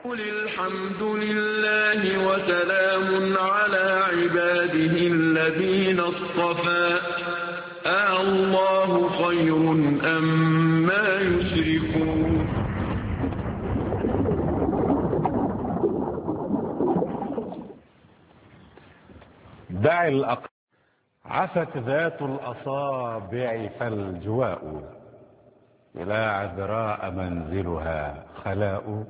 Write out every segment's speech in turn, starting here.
قل الحمد لله وسلام على عباده الذين اصطفى الله خير أما يشركون. دع عفت ذات الأصابع فالجواء إلى عذراء منزلها خلاء.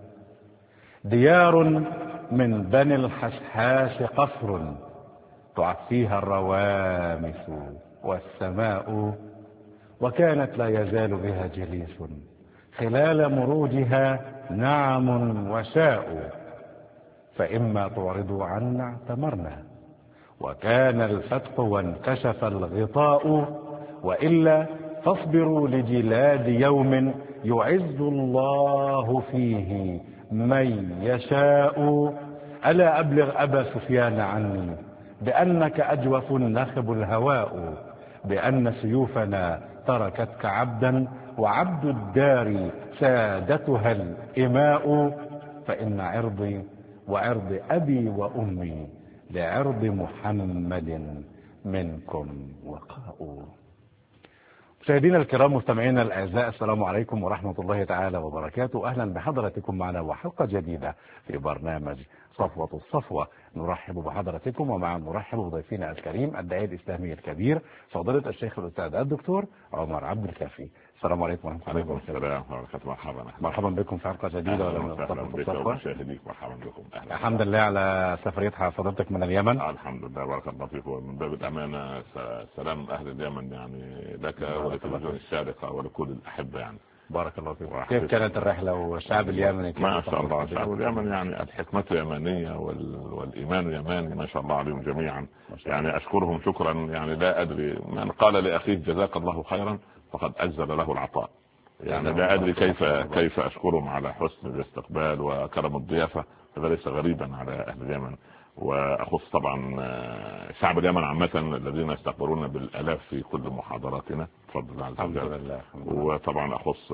ديار من بني الحسحاس قصر تعفيها الروامس والسماء. وكانت لا يزال بها جليس خلال مروجها نعم وشاء. فإما تعرضوا عنا اعتمرنا وكان الفتح وانكشف الغطاء، وإلا فاصبروا لجلاد يوم يعز الله فيه من يشاء. ألا أبلغ أبا سفيان عني بأنك أجوف نخب الهواء، بأن سيوفنا تركتك عبدا وعبد الدار سادتها الإماء. فإن عرضي وعرض أبي وأمي لعرض محمد منكم وقاء. مشاهدينا الكرام مستمعينا الاعزاء، السلام عليكم ورحمه الله تعالى وبركاته. اهلا بحضراتكم معنا وحلقه جديده في برنامج صفوه الصفوه. نرحب بحضراتكم ومع نرحب بضيفنا الكريم الداعيه الاسلامي الكبير فضيله الشيخ الاستاذ الدكتور عمر عبد الكافي. السلام عليكم ورحمه الله وبركاته. السلام ورحمه الله. مرحبا بكم في حلقه جديده من صفوه الصفوه. مرحبا بكم. الحمد لله على سفريه فضيلتك من اليمن. الحمد لله بارك الله فيك. ومن باب الامانه سلام اهل اليمن يعني لك ولتلفزيون الشارقه ولكل الاحبه يعني. بارك الله فيك. كيف كانت الرحله والشعب اليمني؟ ما شاء الله الشعب اليمني يعني الحكمه يمانيه والايمان يماني ما شاء الله عليهم جميعا. يعني اشكرهم شكرا يعني لا ادري. من قال لاخيه جزاك الله خيرا فقد اجزل له العطاء. يعني لا ادري كيف اشكرهم على حسن الاستقبال وكرم الضيافه. هذا ليس غريبا على اهل اليمن. واخص طبعا شعب اليمن عامه الذين يستقبلون بالالاف في كل محاضراتنا بفضل الله عز وجل. وطبعا اخص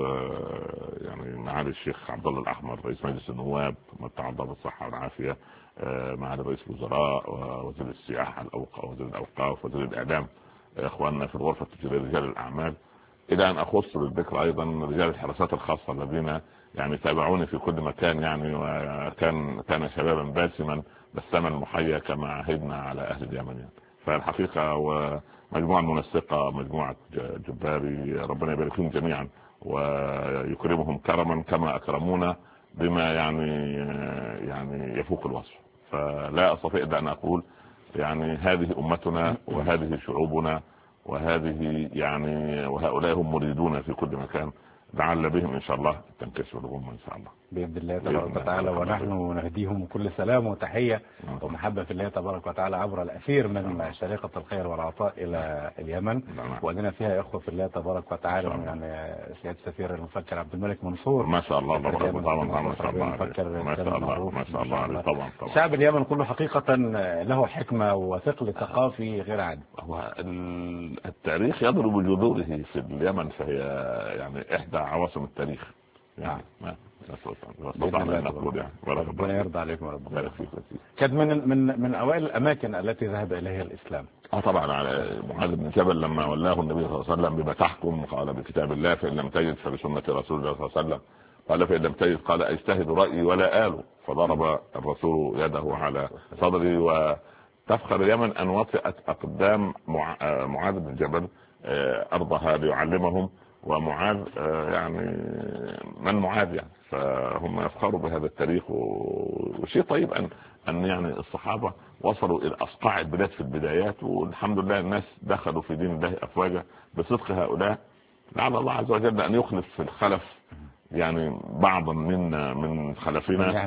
يعني معالي الشيخ عبد الله الاحمر رئيس مجلس النواب متعال الله بالصحه والعافيه، معالي رئيس الوزراء ووزير السياحه وزير الاوقاف وزير الاعلام، اخواننا في الغرفه التجاريه رجال الاعمال، الى ان اخص بالذكر ايضا رجال الحراسات الخاصه الذين يعني تابعوني في كل مكان يعني. وكان شبابا باسما بسما المحيا كما عهدنا على اهل اليمن يعني. فالحقيقه ومجموعه منسقه مجموعه جباري ربنا يبارك فيهم جميعا ويكرمهم كرما كما اكرمونا بما يعني يفوق الوصف. فلا استطيع الا ان اقول يعني هذه امتنا وهذه شعوبنا وهذه يعني وهؤلاء هم مريدون في كل مكان. لعل بهم ان شاء الله تنكسر الامه ان شاء الله باذن الله تبارك وتعالى. ونحن نهديهم كل سلام وتحيه ومحبه في الله تبارك وتعالى عبر الاثير من شريقه الخير والعطاء الى اليمن. وعندنا فيها اخوه في الله تبارك وتعالى يعني سياده السفير المفكر عبد الملك منصور ما شاء الله. طبعا ما شاء الله ما شاء الله طبعا. شعب اليمن كله حقيقه له حكمه وثقل ثقافي غير عادي. هو التاريخ يضرب جذوره في اليمن، فهي يعني احدى عواصم التاريخ يعني. ربنا يرضى عليكم وربنا. كانت من اوائل الاماكن التي ذهب اليها الاسلام. طبعا على معاذ بن جبل لما ولاه النبي صلى الله عليه وسلم بما تحكم قال بكتاب الله فان لم تجد فبسنه رسول الله صلى الله عليه وسلم. قال فان لم تجد قال اجتهد رايي ولا آله. فضرب الرسول يده على صدري. وتفخر اليمن ان وطئت اقدام معاذ بن جبل ارضها ليعلمهم. ومعاذ يعني من معاذ يعني. فهم يفخروا بهذا التاريخ. وشيء طيب ان يعني الصحابه وصلوا الى اصقاع البلاد في البدايات، والحمد لله الناس دخلوا في دين الله افواجا بصدق هؤلاء. لعل الله عز وجل ان يخلف في الخلف يعني بعضا منا من خلفنا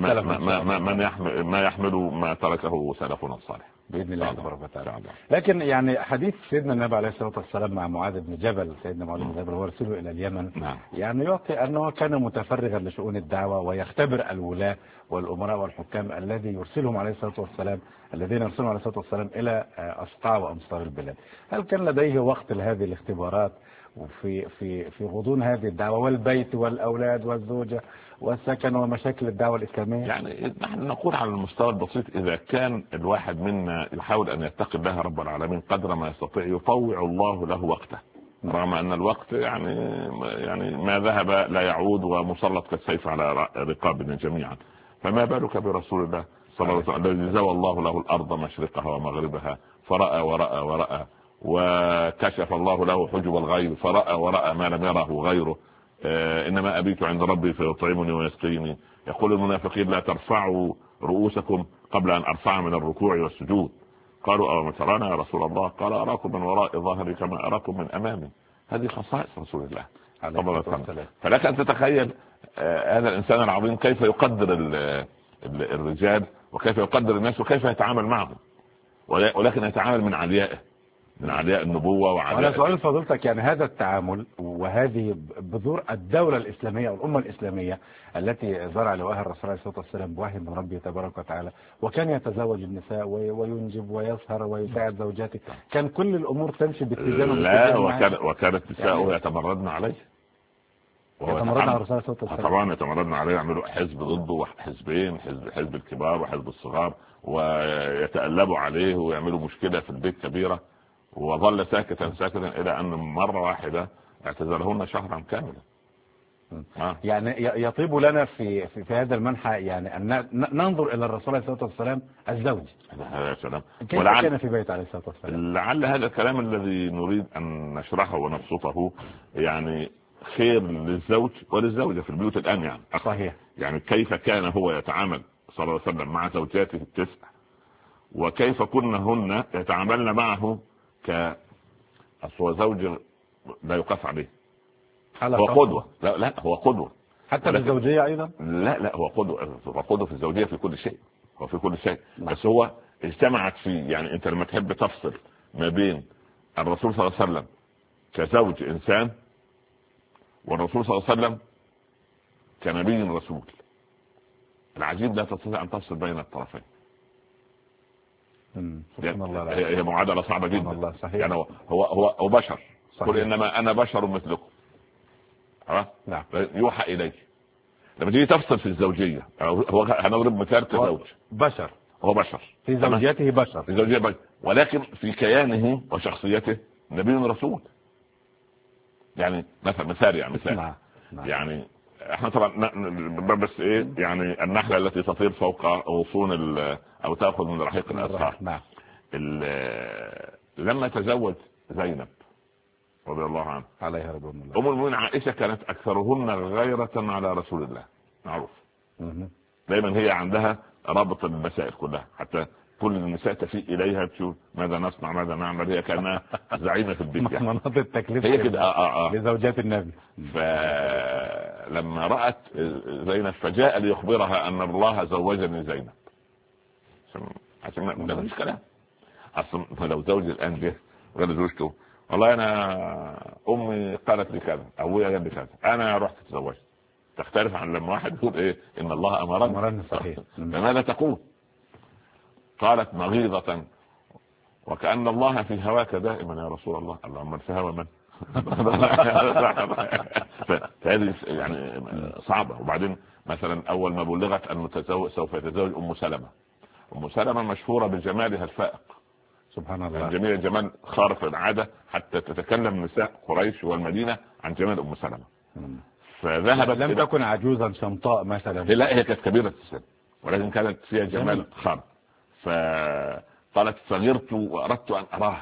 ما يحمل ما تركه سلفنا الصالح باذن الله تبارك وتعالى. لكن يعني حديث سيدنا النبي عليه الصلاه والسلام مع معاذ بن جبل، سيدنا معاذ بن جبل هو رسوله الى اليمن. يعني يعطي انه كان متفرغا لشؤون الدعوه ويختبر الولاة والامراء والحكام الذي يرسلهم عليه الصلاه والسلام الذين يرسلهم عليه الصلاه والسلام الى اصقاع وامصار البلاد. هل كان لديه وقت لهذه الاختبارات في غضون هذه الدعوة، والبيت والأولاد والزوجة والسكن ومشاكل الدعوة الإسلامية؟ يعني نحن نقول على المستوى البسيط، إذا كان الواحد منا يحاول أن يتقي الله رب العالمين قدر ما يستطيع يطوع الله له وقته، رغم أن الوقت يعني ما ذهب لا يعود، ومسلط كالسيف على رقابنا جميعا. فما بالك برسول الله صلى الله عليه وسلم الذي زوى الله له الأرض مشرقها ومغربها فرأى ورأى ورأى، وكشف الله له حجب الغيب فرأى ورأى ما لم يره غيره. إنما أبيت عند ربي فيطعمني ويسقيني. يقول المنافقين لا ترفعوا رؤوسكم قبل أن أرفع من الركوع والسجود. قالوا أو ترانا يا رسول الله؟ قال أراكم من وراء ظهري كما أراكم من أمامي. هذه خصائص رسول الله صلى الله عليه وسلم. فلك أن تتخيل هذا الإنسان العظيم كيف يقدر الرجال، وكيف يقدر الناس، وكيف يتعامل معهم، ولكن يتعامل من عليائه، من علياء النبوة وعلياء. على سؤال فضيلتك، يعني هذا التعامل وهذه بذور الدولة الإسلامية والأمة الإسلامية التي زرع لواها الرسول عليه الصلاة والسلام بوحي من ربه تبارك وتعالى، وكان يتزوج النساء وينجب ويسهر ويساعد زوجاته، كان كل الأمور تمشي باتزان. لا، وكانت النساء يتمردن عليه، يتمردن على الرسول عليه الصلاة والسلام. طبعا يتمردن عليه، يعملوا حزب ضده وحزبين، حزب الكبار وحزب الصغار، ويتألبوا عليه ويعملوا مشكلة في البيت كبيرة، وظل ساكتا إلى أن مرة واحدة اعتزلهن شهرا كاملا. يعني يطيب لنا في هذا المنحى يعني أن ننظر إلى الرسول عليه الصلاة والسلام الزوج. كيف كان في بيت عليه الصلاة والسلام؟ لعل هذا الكلام الذي نريد أن نشرحه ونبسطه يعني خير للزوج وللزوجة في البيوت الآن. يعني صحيح. يعني كيف كان هو يتعامل صلى الله عليه وسلم مع زوجاته التسع، وكيف كنهن يتعاملن معه هو زوج لا يقاس عليه، هو قدوة. لا هو قدوة حتى في الزوجية أيضا. لا هو قدوة في الزوجية في كل شيء، وفي كل شيء. بس هو اجتمعت فيه. يعني انت لما تحب تفصل ما بين الرسول صلى الله عليه وسلم كزوج إنسان والرسول صلى الله عليه وسلم كنبي رسول، العجيب لا تستطيع أن تفصل بين الطرفين. سبحان الله. هي معادلة صعبة جدا. الله صحيح. يعني هو بشر. قل إنما أنا بشر مثلكم. نعم. يوحى إليه. لما تيجي تفصل في الزوجية، هو هنضرب مثال كزوج بشر، هو بشر في زوجيته بشر، في زوجيته بشر، ولكن في كيانه وشخصيته نبي رسول. يعني مثال يعني مثال. نعم. يعني احنا طبعا بس ايه يعني النحلة التي تطير فوق غصون او تأخذ من رحيق الازهار. نعم. لما تزوج زينب رضي الله عنها عليها رضوان الله، ام المؤمنين عائشة كانت اكثرهن غيرة على رسول الله، معروف. دايما هي عندها رابط المسائل كلها، حتى كل النساء تفيء اليها تشوف ماذا نصنع ماذا نعمل، هي كانها زعيمة في البيت. يعني مناطق التكليف هي كده لزوجات النبي. فلما رأت زينب فجاء ليخبرها ان الله زوجني زينب، عشان ما فيش كلام. اصلا لو زوج الان جه غير زوجته، والله انا امي قالت لي كذا، ابويا قال لي كذا، انا رحت تزوجت، تختلف عن لما واحد يقول ايه ان الله امرني. صحيح. فماذا تقول؟ قالت مغيظة وكأن الله في هواك دائما يا رسول الله. اللهم في هوا من؟ فهذه يعني صعبة. وبعدين مثلا اول ما بلغت ان سوف يتزوج ام سلمة. ام سلمة مشهورة بجمالها الفائق، سبحان الله، يعني جميل جمال خارق العادة، حتى تتكلم نساء قريش والمدينة عن جمال ام سلمة. فذهبت لم تكن عجوزا شمطاء مثلا، لا هي كانت كبيرة السن، ولكن كانت فيها جمال خارق. فقالت صغرت وأردت أن أراها،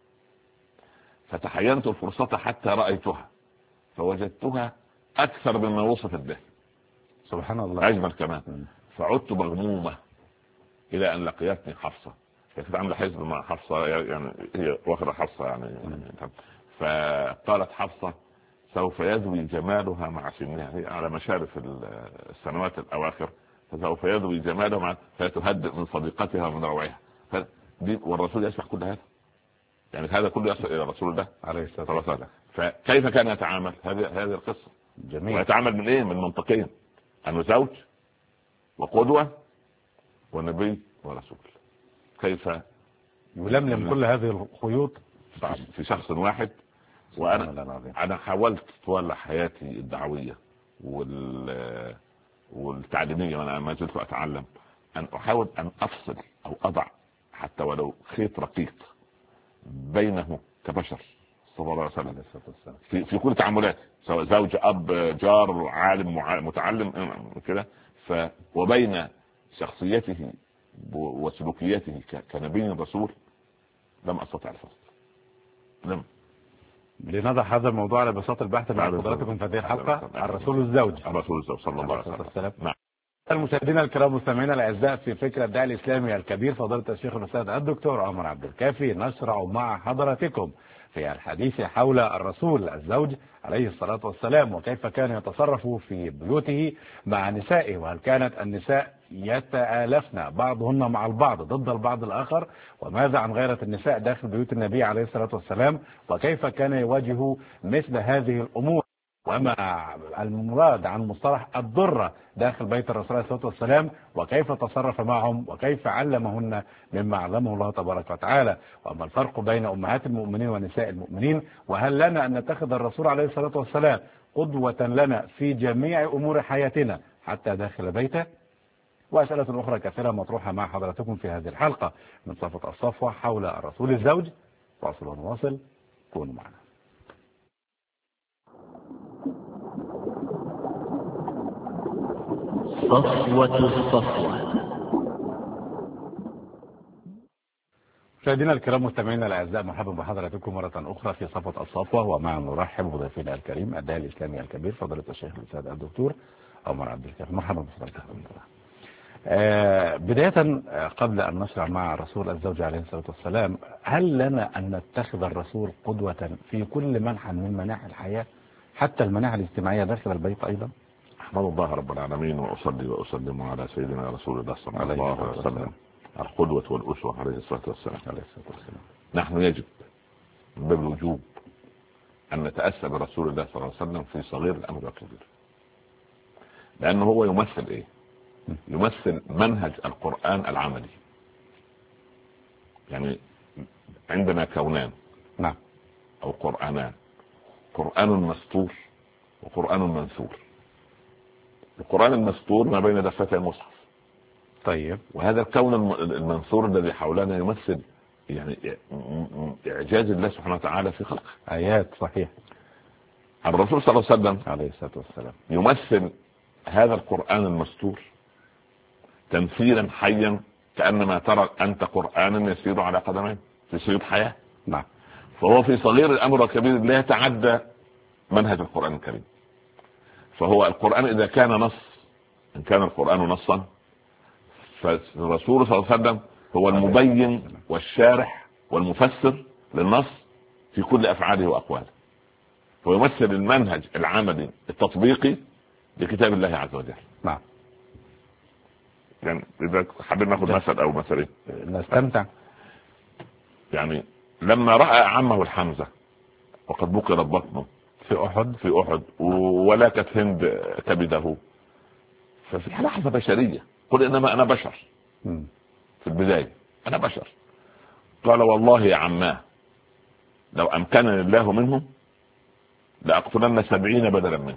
فتحينت الفرصة حتى رأيتها فوجدتها أكثر مما وصفت به، سبحان الله، أجمل كمان. فعدت مغمومة إلى أن لقيتني حفصة، كانت عاملة حزب مع حفصة، يعني هي واخدة حفصة يعني. فقالت حفصة سوف يذوي جمالها مع سنها، هي على مشارف السنوات الأواخر، فسوف يذوي جمالها مع فتهدئ من صديقتها ومن روعها. والرسول يسمع كل هذا، يعني هذا كله يصل إلى رسول الله عليه الصلاة والسلام. فكيف كان يتعامل؟ هذه القصة جميل. ويتعامل من إيه؟ من منطقين، أنه زوج وقدوة ونبي ورسول. كيف يلملم كل هذه الخيوط في شخص واحد وانا حاولت طوال حياتي الدعويه والتعليميه، وانا ما زلت اتعلم، ان احاول ان افصل او اضع حتى ولو خيط رقيق بينه كبشر صلى الله عليه وسلم في كل تعاملاته، سواء زوج، اب، جار، عالم، متعلم كده، وبين شخصيته وسلوكياته كنبي رسول لم استطع الفصل. لنضع هذا الموضوع على بساطة البحث مع حضراتكم في هذه الحلقة. الرسول الزوج صلى الله عليه وسلم. المشاهدين الكرام مستمعينا الاعزاء، في فكرة الداعي الاسلامي الكبير فضيلة الشيخ الاستاذ الدكتور عمر عبد الكافي نشرع مع حضراتكم في الحديث حول الرسول الزوج عليه الصلاة والسلام، وكيف كان يتصرف في بيوته مع نسائه، وهل كانت النساء يتآلفن بعضهن مع البعض ضد البعض الآخر، وماذا عن غيرة النساء داخل بيوت النبي عليه الصلاة والسلام، وكيف كان يواجه مثل هذه الأمور، وما المراد عن مصطلح الضرة داخل بيت الرسول عليه الصلاة والسلام، وكيف تصرف معهم وكيف علمهن مما علمه الله تبارك وتعالى، وما الفرق بين أمهات المؤمنين ونساء المؤمنين، وهل لنا أن نتخذ الرسول عليه الصلاة والسلام قدوة لنا في جميع أمور حياتنا حتى داخل بيته، وأسئلة أخرى كثيرة مطروحة مع حضراتكم في هذه الحلقة من صفة الصفوة حول الرسول الزوج. واصل ونواصل، كونوا معنا. صفوة الصفوة. مشاهدينا الكرام مستمعينا الاعزاء، مرحبا بحضراتكم مرة أخرى في صفوة الصفوة، ومع نرحب بضيفنا الكريم الداعي الإسلامي الكبير فضيلة الشيخ الاستاذ الدكتور عمر عبد الكافي. مرحبا بحضرتك. بداية قبل أن نشرع مع الرسول الزوج عليه الصلاة والسلام، هل لنا أن نتخذ الرسول قدوة في كل منحى من مناحي الحياة حتى المناحي الاجتماعية داخل البيت أيضا؟ أحمد الله رب العالمين وأصلي وأسلم على سيدنا رسول الله صلى الله عليه وسلم القدوة والأسوة عليه الصلاة والسلام. نحن يجب بالوجوب أن نتأسى برسول الله صلى الله عليه وسلم في صغير الأمر والكبير، لأنه هو يمثل إيه؟ يمثل منهج القرآن العملي. يعني عندنا كونان، نعم، أو قرآنان، قرآن مسطور وقرآن منثور. القرآن المسطور ما بين دفتي المصحف، طيب، وهذا الكون المنثور الذي حولنا يمثل يعني إعجاز الله سبحانه وتعالى في خلقه، آيات. صحيح. الرسول صلى الله عليه وسلم عليه الصلاة والسلام يمثل هذا القرآن المسطور تمثيلا حيا، كأنما ترى أنت قرآنا يسير على قدمين في سير حياة. نعم. فهو في صغير الأمر والكبير لا يتعدى منهج القرآن الكريم. فهو القرآن إذا كان نص، إن كان القرآن نصا، فالرسول صلى الله عليه وسلم هو المبين والشارح والمفسر للنص في كل أفعاله وأقواله. هو يمثل المنهج العملي التطبيقي لكتاب الله عز وجل. نعم. يعني إذا حابين ناخذ مثل أو مثلين نستمتع. يعني لما رأى عمه الحمزة وقد بقرت بطنه في أحد ولكت هند كبده، ففي لحظة بشرية قل إنما أنا بشر. في البداية أنا بشر. قال والله يا عماه لو أمكنني الله منهم لأقتلن 70 بدلا منك.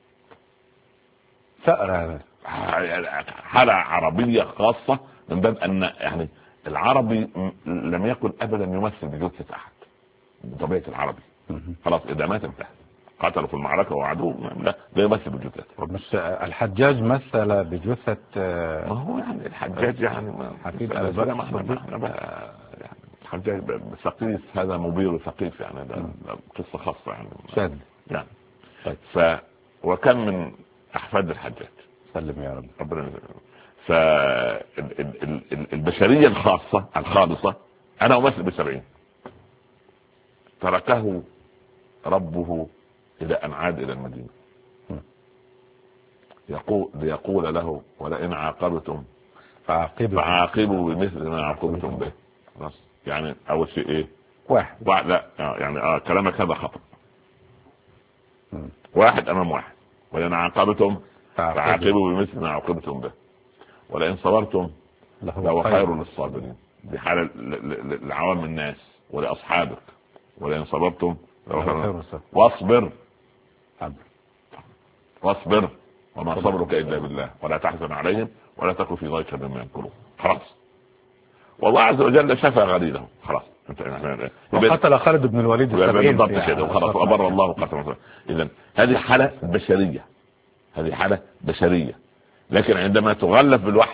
ثأر، حالة عربية خاصة، من باب أن يعني العربي لم يكن أبدا يمثل بجثة أحد بطبيعة العربي. خلاص إذا مات انتهى، قتلوا في المعركة وعدوه، لا يمثل بجثته. مش الحجاج مثل بجثة؟ ما هو يعني الحجاج يعني حفيد الحجاج ثقيف، هذا مبير ثقيف، يعني ده قصة خاصة يعني شاذ يعني. طيب. وكم من أحفاد الحجاج، سلم يا رب. فالبشرية الخاصة الخالصة أنا أمثل ب70، تركه ربه إلى أن عاد إلى المدينة ليقول له ولئن عاقبتم فعاقبوا بمثل ما عاقبتم به. يعني أول شيء إيه؟ واحد لا يعني كلامك هذا خطأ. واحد أمام واحد. ولئن عاقبتم فعاقبوا بمثل ما عاقبتم به ولئن صبرتم لهو خير للصابرين. دي حالة لعوام الناس ولأصحابك. ولئن صبرتم واصبر وما صبرك الا بالله ولا تحزن عليهم ولا تكن في ضيق مما يمكرون. خلاص والله عز وجل شفى غليله. خلاص وقتل خالد بن الوليد بالضبط كده وخلاص وأبر الله قتله. اذا هذه حاله بشريه، هذه حاله بشريه، لكن عندما تغلف بالوحي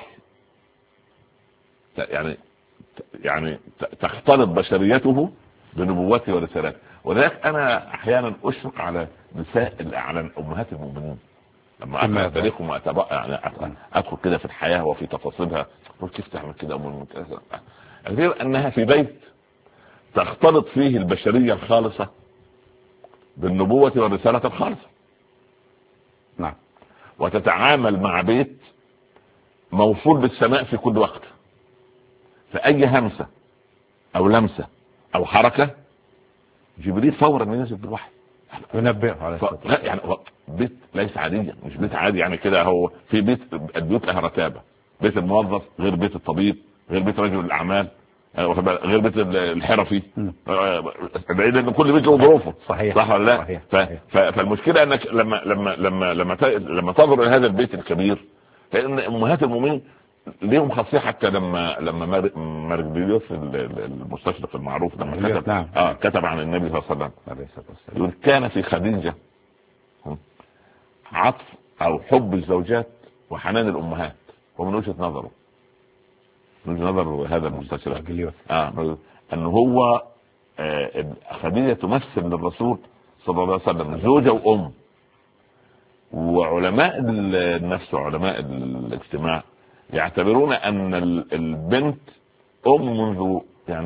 يعني تختلط بشريته بنبوته ورسالته. ولذلك انا احيانا اشفق على نساء على امهات المؤمنين لما اقرا تاريخهم يعني ادخل كده في الحياه وفي تفاصيلها كيف تعمل كده غير انها في بيت تختلط فيه البشريه الخالصه بالنبوه والرساله الخالصه. نعم. وتتعامل مع بيت موصول بالسماء في كل وقت، فأي همسة أو لمسة أو حركة جبريل فورا ينزل بالوحي ينبئه على لا يعني بيت ليس عاديا، مش بيت عادي يعني كده. هو في البيوت لها رتابة، بيت الموظف غير بيت الطبيب غير بيت رجل الأعمال غير بيت الحرفي، لأن كل بيت له ظروفه. صح ولا لا؟ فالمشكلة أنك لما تنظر إلى هذا البيت الكبير، لأن أمهات المؤمنين ليهم خاصية. حتى لما مارجليوس المستشرق المعروف لما كتب كتب عن النبي صلى الله عليه وسلم يقول كان في خديجة عطف أو حب الزوجات وحنان الأمهات. ومن وجهة نظره هذا المستشرق أنه هو خديجة تمثل للرسول صلى الله عليه وسلم زوجة وأم. وعلماء النفس وعلماء الاجتماع يعتبرون ان البنت منذ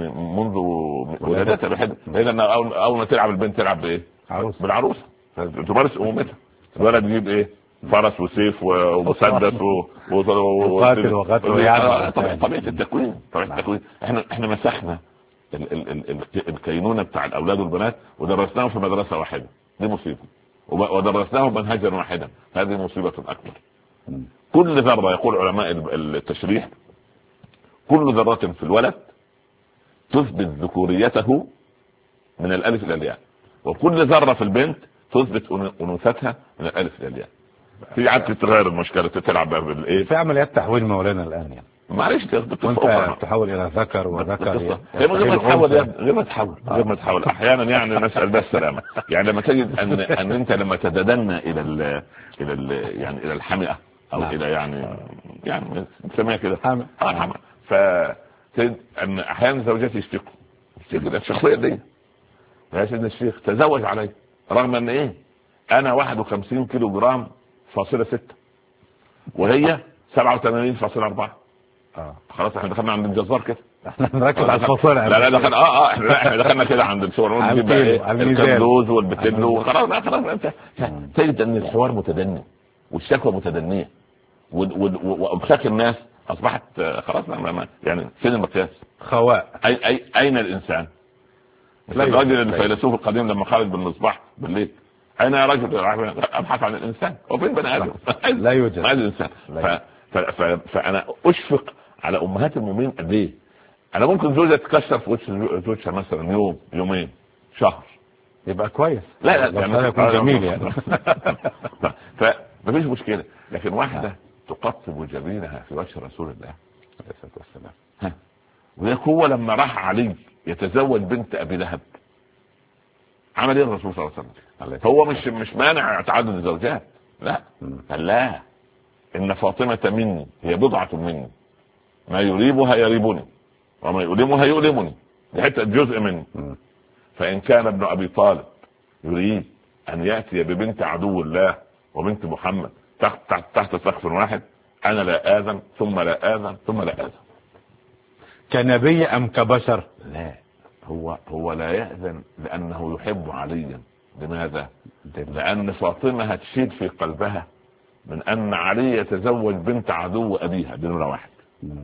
ولادتها بحد، لان اول ما تلعب البنت تلعب بايه؟ بالعروسه، تمارس امومتها. الولد يجيب ايه؟ فرس وسيف ومسدس وقاتل وقتل. يعني طبيعه التكوين. احنا مسحنا الكينونه بتاع الاولاد والبنات ودرسناهم في مدرسه واحده، دي مصيبه. ودرسناهم منهجا واحدا، هذه مصيبه اكبر. كل ذرة يقول علماء التشريح كل ذرة في الولد تثبت ذكوريته من الألف إلى الياء، وكل ذرة في البنت تثبت أنوثتها من الألف إلى الياء. في عادة تغير المشكلة تلعب بالإيه؟ في عمليات تحويل مولانا الآن يعني معلش تحول إلى ذكر وذكر غير ما تحول أحيانا يعني نسأل بس السلامة. يعني لما تجد أن أنت لما تتدنى إلى يعني إلى الحمئة أو إلى يعني نسميها كده حمئة، فتجد أن أحيانا زوجاتي يشتكوا الشخصية دي يا سيدنا الشيخ تزوج علي رغم أن إيه أنا 51 كيلو جرام فاصلة 6 وهي 87.4. خلاص احنا دخلنا عند الجزار كده، احنا نركز على الفاصلة. لا دخلنا احنا دخلنا كده عند الصور نجيب الكندوز والبتلو. خلاص انت تجد ان الحوار متدني والشكوى متدنيه وامساك الناس اصبحت خلاص يعني فين المقياس؟ خواء. اين الانسان؟ الراجل الفيلسوف القديم لما خالد بالمصباح بالليل اين يا رجل؟ ابحث عن الانسان. وفين بني ادم؟ لا يوجد الانسان. فانا اشفق على امهات المؤمنين قد ايه. انا ممكن زوجة تكسر في وش زوجها مثلا يوم يومين شهر يبقى كويس، لا يعني يكون جميل يعني فمفيش مشكله. لكن واحده تقطب جبينها في وجه رسول الله عليه الصلاه والسلام. وهو لما راح علي يتزوج بنت ابي لهب عمل ايه الرسول صلى الله عليه وسلم؟ هو مش مانع تعدد الزوجات، لا لا، ان فاطمه مني هي بضعه مني، ما يريبها يريبني وما يؤلمها يؤلمني، دي حته جزء مني. فان كان ابن ابي طالب يريد ان ياتي ببنت عدو الله وبنت محمد تحت سقف واحد، انا لا اذن ثم لا اذن ثم لا اذن. كنبي ام كبشر؟ لا، هو لا يأذن لأنه يحب عليا. لماذا؟ لأن فاطمة هتشيد في قلبها من أن علي يتزوج بنت عدو أبيها. دي نمرة واحد.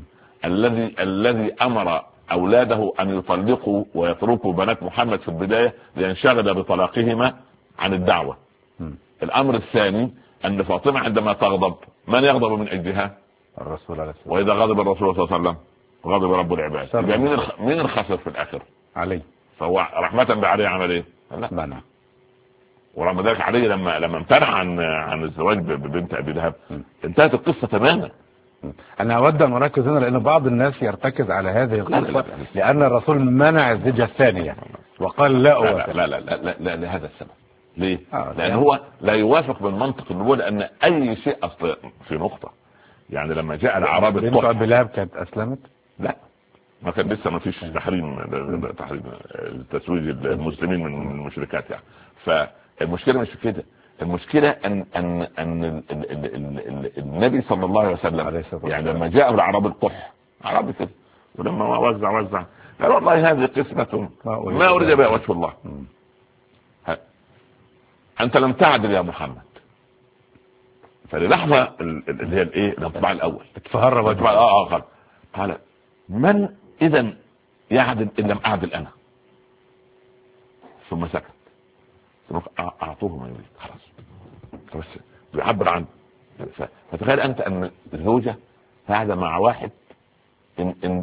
الذي أمر أولاده أن يطلقوا ويتركوا بنات محمد في البداية لينشغل بطلاقهما عن الدعوة. الأمر الثاني أن فاطمة عندما تغضب من يغضب من أجلها؟ الرسول عليه الصلاة والسلام. وإذا غضب الرسول صلى الله عليه وسلم غضب رب العباد. يبقى مين الخسر في الآخر؟ علي. فهو رحمة بعلي عمل ايه؟ لا منع. ورغم ذلك علي لما امتنع عن الزواج ببنت ابي لهب انتهت القصه تماما. انا اود ان اركز هنا لان بعض الناس يرتكز على هذه القصه لان الرسول منع الزوجه الثانيه وقال لا لا لا لا, لا, لا, لا لهذا السبب. ليه؟ لان هو لا يوافق بالمنطق النبوي، لان اي شيء اصل في نقطه. يعني لما جاء الاعراب بنت ابي لهب كانت اسلمت؟ لا، ما كان لسه ما فيش تحريم تزويج المسلمين من المشركات يعني. فالمشكله مش في كده، المشكله ان النبي صلى الله عليه وسلم يعني لما جاء الاعراب القح عربي كده، ولما وزع قال والله هذه قسمه ما اريد بها وجه الله. انت لم تعدل يا محمد. فللحظه اللي هي الايه الانطباع الاول اتفهرب قال من اذا يعدل ان لم اعدل انا؟ ثم سكت. ثم اعطوه ما يريد خلاص بس بيعبر عنه. فتخيل انت ان الزوجه قاعده مع واحد ان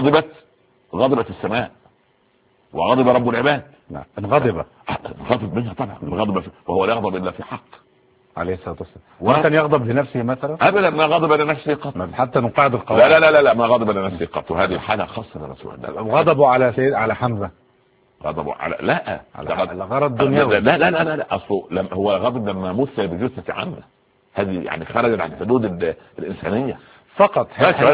غضبت السماء وغضب رب العباد. نعم غضب منها طبعا الغضب، وهو لا يغضب الا في حق عليه الصلاه والسلام. وكان يغضب لنفسه مثلا؟ ابدا ما غضب لنفسه قط. حتى نقاعد القواعد لا ما غضب لنفسه قط، وهذه حاله خاصه لرسول الله. غضبوا على حمزه، غضبوا على على غرض دنيوي. لا اصله هو غضب لما مثل بجثه عمه، هذه يعني خرجت عن حدود الانسانيه فقط.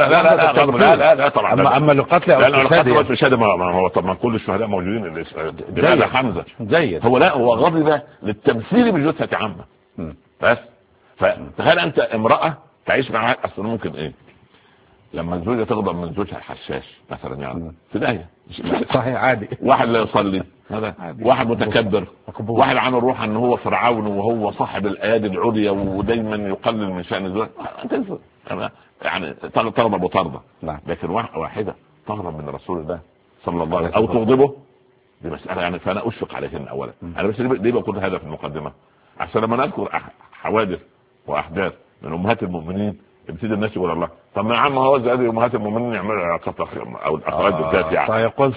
لا طبعا. اما لقتل او الشهاده ما هو طبعا كل الشهداء موجودين. جيد حمزه جيد. هو غضب للتمثيل بجثه عمه بس. فتخيل انت امراه تعيش معها، اصلا ممكن ايه لما الزوجه تغضب من زوجها الحشاش مثلا يعني في داهيه صحيح عادي. واحد لا يصلي هذا، واحد متكبر، واحد عنه الروح ان هو فرعون وهو صاحب الايادي العليا ودايما يقلل من شان الزوج. انت يعني تغضب وترضى. لكن واحده تغضب من رسول الله صلى الله عليه وسلم او تغضبه، دي مساله يعني. فانا اشفق عليهن اولا. انا بس ليه بقول هذا في المقدمه؟ عشان لما نذكر حوادث واحداث من امهات المؤمنين يبتدي الناس يقول الله طب ما يا عم هو زي امهات المؤمنين يعملوا علاقات او الاخوات بالذات يعني. فيقول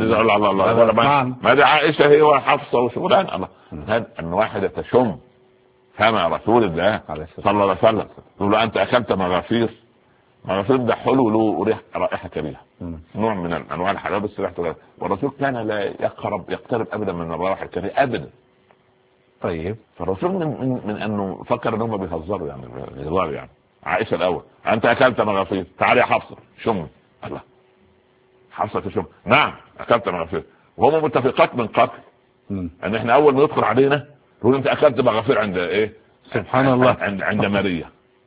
الله ما دي عائشه هي وحفصه وشغلان الله. هذا ان واحده تشم كما رسول الله صلى الله عليه وسلم تقول له انت اكلت مغافير ده حلو له رائحه كريهه، نوع من انواع الحلال بس ريحته، والرسول كان لا يقترب ابدا من الروائح الكريهه ابدا. طيب فالرسول من انه فكر ان هم بيهزروا يعني هزار يعني. عائشه الاول انت اكلت مغافير، تعالي يا حفصه شم. الله حفصه تشم، نعم اكلت مغافير، وهم متفقات من قبل ان احنا اول ما يدخل علينا يقول انت اكلت مغافير عند ايه؟ سبحان الله عند ماريا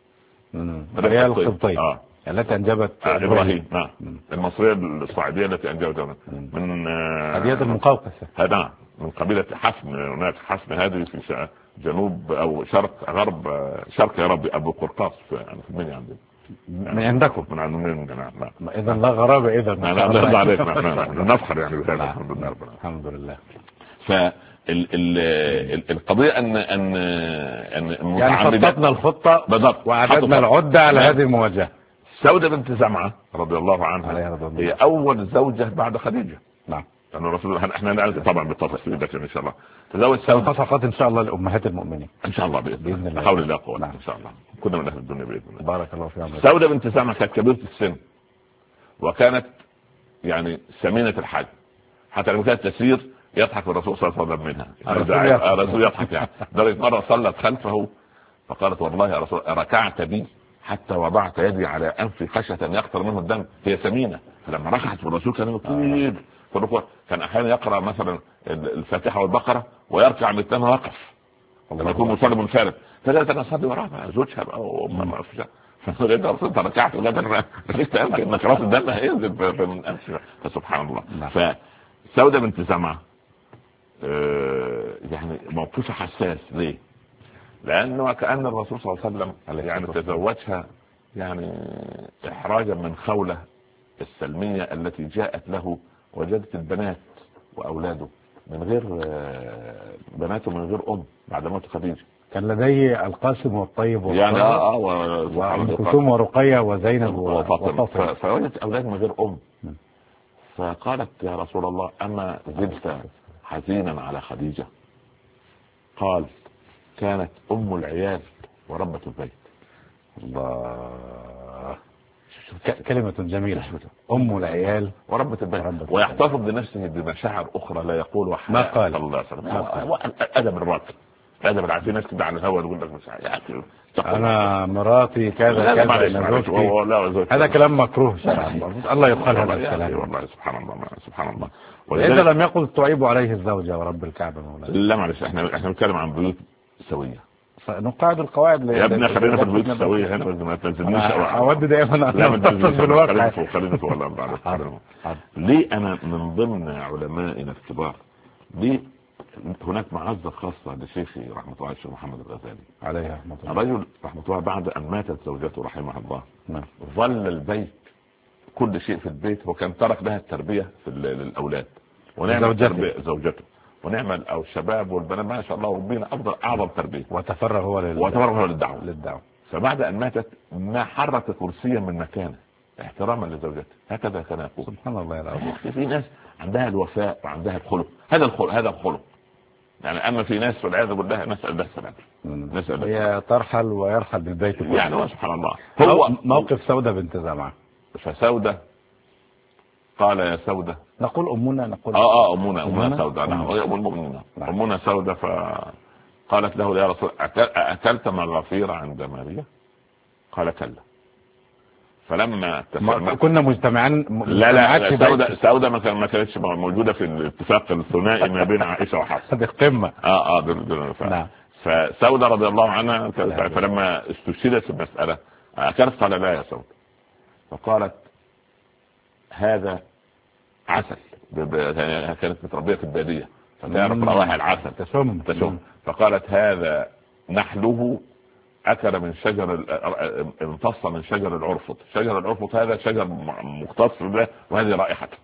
ماريا القبطية التي انجبت ابراهيم. نعم المصريه الصعيديه التي انجبت من هدية المقوقسه. نعم من قبيله حسم. هناك حسم هذه في جنوب او غرب شرق يا ربي ابو قرطاس في المنيا عندنا. من عندكم؟ من عندنا. نعم اذا لا غرابه. اذا لا عليك. نفخر يعني بهذا. الحمد لله. القضيه ان يعني خططنا الخطه بالضبط وعددنا العده على هذه المواجهه. سودة بنت زمعه رضي الله عنها هي اول زوجه بعد خديجه. نعم. لأن الرسول احنا طبعا بالتفصيل لكن ان شاء الله تزوج سودة صفقات ان شاء الله لامهات المؤمنين ان شاء الله باذن الله. حول الله قوه ان شاء الله. كنا من اهل الدنيا باذن الله. بارك الله فيك. سودة بنت زمعه كانت كبيره السن وكانت يعني سمينه الحج، حتى لما كانت تسير يضحك الرسول صلى الله عليه وسلم منها. الرسول يضحك يعني. درجه مره صلت خلفه فقالت والله يا رسول ركعت بي حتى وضعت يدي على انفي خشيه يقطر منه الدم. هي سمينه. فلما ركعت الرسول كان طويل كان احيانا يقرا مثلا الفاتحه والبقره ويركع مثلما وقف لما يكون مصلي منفرد. فقالت انا اصلي وراها زوجها بقى وما فيش. فقالت الرسول انت ركعت وغدا مسكت انفك انك راس الدم هينزل من انفك. فسبحان الله. فسودة بنت زمعه يعني موقفها حساس. ليه؟ لانه كأن الرسول صلى الله عليه وسلم يعني تزوجها يعني احراجا من خوله السلميه التي جاءت له. وجدت البنات واولاده من غير بناته من غير ام بعد موت خديجه. كان لديه القاسم والطيب يعني وأم كلثوم ورقيه وزينب وفاطمه. فوجدت اولاد من غير ام. فقالت يا رسول الله اما زلت حزينا على خديجة؟ قال كانت أم العيال وربة البيت. الله، كلمة جميلة. أم العيال وربة البيت، ويحتفظ بنفسه بمشاعر أخرى لا يقول ما قال صلى الله عليه وسلم. أدب الراجل، أدب العادي. ناس كده على الهواء يقول لك أنا مراتي كذا كذا، هذا كلام مكروه شرعا. الله يقال هذا الكلام. والله سبحان الله سبحان الله. إذا لم يقل تعيب عليه الزوجة ورب الكعبة مولانا. لا معلش، احنا بنتكلم عن بيوت سوية. نقاعد القواعد يا ابني، خلينا في البيوت السوية هنا، ما تنزلنيش. أود دائما أن أتصل بالواقع. ليه أنا من ضمن علمائنا الكبار ليه هناك معزة خاصة لشيخي رحمة الله الشيخ محمد الغزالي عليه رحمة الله. الرجل رحمة الله بعد أن ماتت زوجته رحمه الله ظل البيت كل شيء في البيت، وكان ترك لها التربية في الأولاد ونعمل تربية زوجته ونعمل أو الشباب والبنات ما شاء الله ربنا أفضل أعظم تربية، وتفرغ هو للدعوة. فبعد أن ماتت ما حرك كرسيا من مكانه احتراما لزوجته. هكذا كان يقول. سبحان الله العظيم. في ناس عندها الوفاء وعندها الخلق، هذا الخلق يعني. أما في ناس والعياذ بالله نسأل ده السلام، هي ترحل ويرحل بالبيت كله. يعني سبحان الله. هو موقف سودة بنت زمعة. فسودة قال يا سودة، نقول أمنا، نقول أمنا سودة، نعم أم المؤمنين، أمنا سودة. فقالت له يا رسول أكلت مغافير عند ماريا؟ قال كلا. فلما كنا مجتمعين. لا سودة ما كانتش موجودة في الاتفاق الثنائي ما بين عائشة وحفصة. هذه القمة. نعم. فسودة رضي الله عنها فلما استشهدت في المسألة أكلت؟ قال لا يا سودة. فقالت هذا عسل، كانت متربية في البادية فتعرف روائح العسل تشم. فقالت هذا نحله أكل من شجر، امتص من شجر العرفط. شجر العرفط هذا شجر مختص به وهذه رائحته.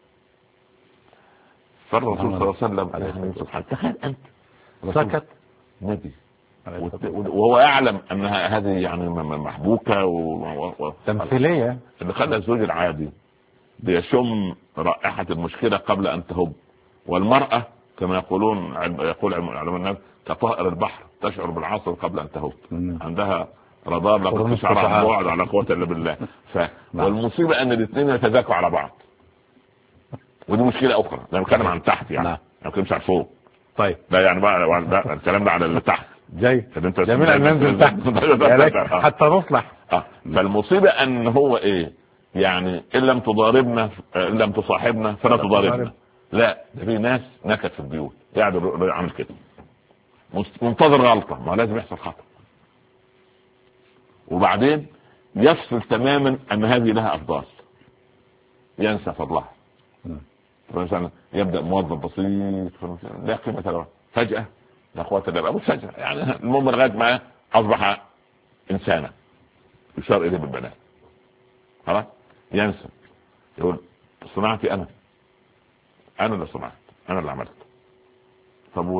فالرسول صلى الله عليه وسلم سبحانه تخيل أنت سكت نبي وهو يعلم أن هذه يعني محبوكة تمثيلية. اللي خلى الزوج العادي بيشم رائحة المشكلة قبل أن تهب، والمرأة كما يقول علماء النفس كطائر البحر تشعر بالعصر قبل أن تهب. عندها رادار لا تشعر عن بعد على قوة إلا بالله. والمصيبة أن الاثنين يتذاكوا على بعض، ودي مشكلة أخرى. أنا بتكلم عن تحت يعني، أنا بتكلمش عن فوق. طيب لا يعني بقى الكلام ده على اللي تحت. جميل أن ننزل تحت حتى نصلح. فالمصيبة أن هو إيه يعني، إن لم تضاربنا إن لم تصاحبنا فلا تضاربنا. لا، ده في ناس نكت في البيوت قاعد عامل كده منتظر غلطة، ما لازم يحصل خطأ، وبعدين يفصل تماما أن هذه لها أفضال، ينسى فضلها. فمثلا يبدأ موظف بسيط لا قيمة له، فجأة لا قوة إلا بالله، فجأة يعني المهم لغاية ما أصبح إنسانا يشار إليه بالبنات، خلاص ينسى يقول صناعتي أنا اللي صنعت، أنا اللي عملت. طب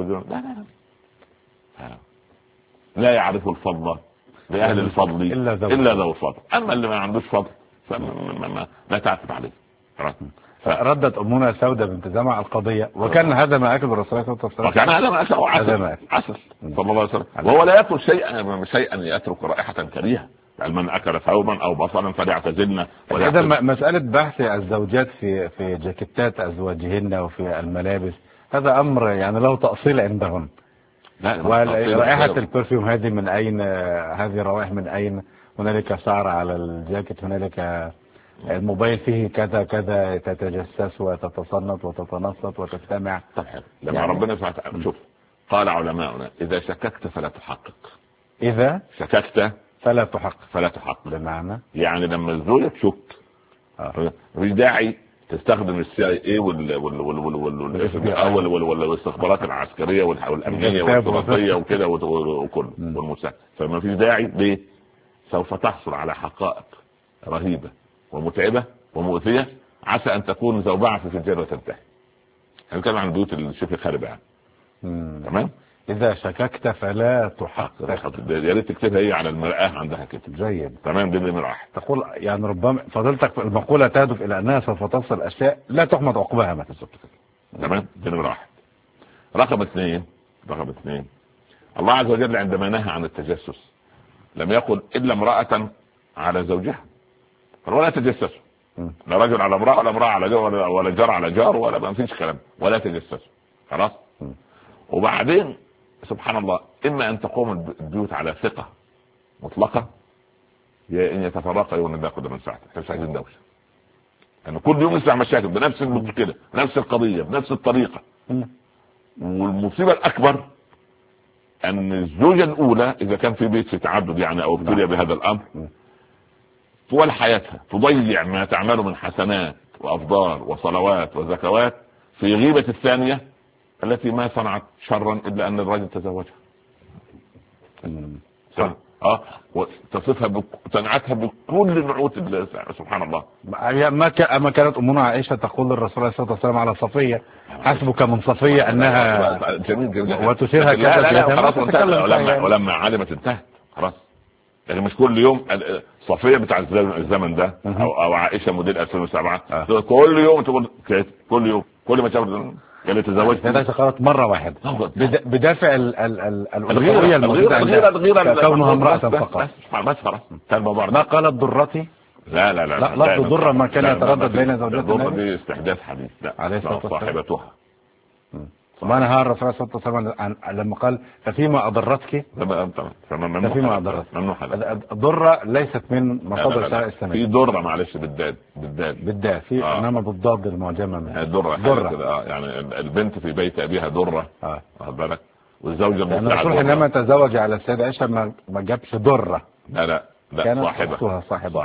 لا يعرف الفضل لأهل الفضل إلا ذو الفضل، أما اللي ما عندوش فضل لا تعتب عليه. ردت أمنا سودة بنت زمعة القضية، وكان هذا ما أكل الرسول صلى الله عليه وسلم. وكان هذا ما أكل عسل صلى الله عليه وسلم، وهو لا يأكل شيئا يترك رائحة كريهة. من أكل ثوبا أو بصلا فليعتزلنا. هذا مسألة بحث الزوجات في جاكيتات أزواجهن وفي الملابس، هذا أمر يعني له تأصيل عندهم. ورائحة البرفيوم هذه من أين؟ هذه روائح من أين؟ هنالك شعر على الجاكيت، هنالك الموبايل فيه كذا كذا، تتجسس وتتصنت وتتنصت وتستمع. لما يعني ربنا سبحانه شوف قال علماؤنا إذا شككت فلا تحقق. إذا شككت فلا تحقق بمعنى يعني لما الزوجة تشك مفيش داعي تستخدم CIA والاستخبارات العسكرية والأمنية والشرطية وكده وكله والمساعد. فما فيش داعي ليه؟ سوف تحصل على حقائق رهيبة ومتعبة ومؤذية عسى أن تكون زوبعة في الفجر وتنتهي. هنتكلم عن بيوت الشيخ خاربة يعني. تمام. إذا شككت فلا تحقق. يا ريت تكتبها هي على المرآة عندها كده. جيد. تمام. دي المرآة. تقول يعني ربما فضلتك المقولة تهدف إلى أنها سوف تصل أشياء لا تحمد عقبها مثلا. تمام. دي المرآة. رقم اثنين، الله عز وجل عندما نهى عن التجسس لم يقل الا امرأة على زوجها، ولا تجسسوا، لا رجل على امرأة ولا امرأة على جار ولا جار على جار، ولا ما فيش كلام، ولا تجسسوا خلاص. وبعدين سبحان الله، اما ان تقوم البيوت على ثقة مطلقة، يا ان يتفرق يوم ناخد من ساعته، مش عايزين دوشه، يعني كل يوم يسمع مشاكل بنفس المشكله، نفس القضيه، بنفس الطريقه. والمصيبه الاكبر ان الزوجه الاولى اذا كان في بيت في تعدد يعني او ابتلي بهذا الامر طول حياتها تضيع ما تعمله من حسنات وافضال وصلوات وزكوات في غيبه الثانيه التي ما صنعت شرا الا ان الرجل تزوجها. وتصفها تنعتها بكل نعوت سبحان الله. ما كانت امنا عائشه تقول للرسول عليه الصلاه والسلام على صفيه حسبك من صفيه انها جميل وتشيرها كذا خلاص ولما علمت انتهت خلاص. يعني مش كل يوم صفيه بتاع الزمن ده او عائشه موديل 2007 كل يوم تقول كل يوم كل ما تشوف قال تزوجت هذا قالت مره واحده بدافع الغيره كونها امراه فقط بس خلاص كان الموضوع. ما قالت ضرتي لا لفظ ضره ما كان يتردد بين زوجات الضره دي استحداث حديث لا عليه الصلاه والسلام صاحبتها. ما نهى الرسول صلى الله عليه وسلم لما قال ففيما اضرتك فيما اضرتك الضره ليست من مصادر الشرع الاسلامي. في ضره معلش بالدال في انما بالضاد المعجمه من ضره يعني البنت في بيت ابيها ضره واخد بالك. والزوجه يعني الرسول حينما تزوج على السيده عائشه ما جابش ضره لا كانت صاحبه اختها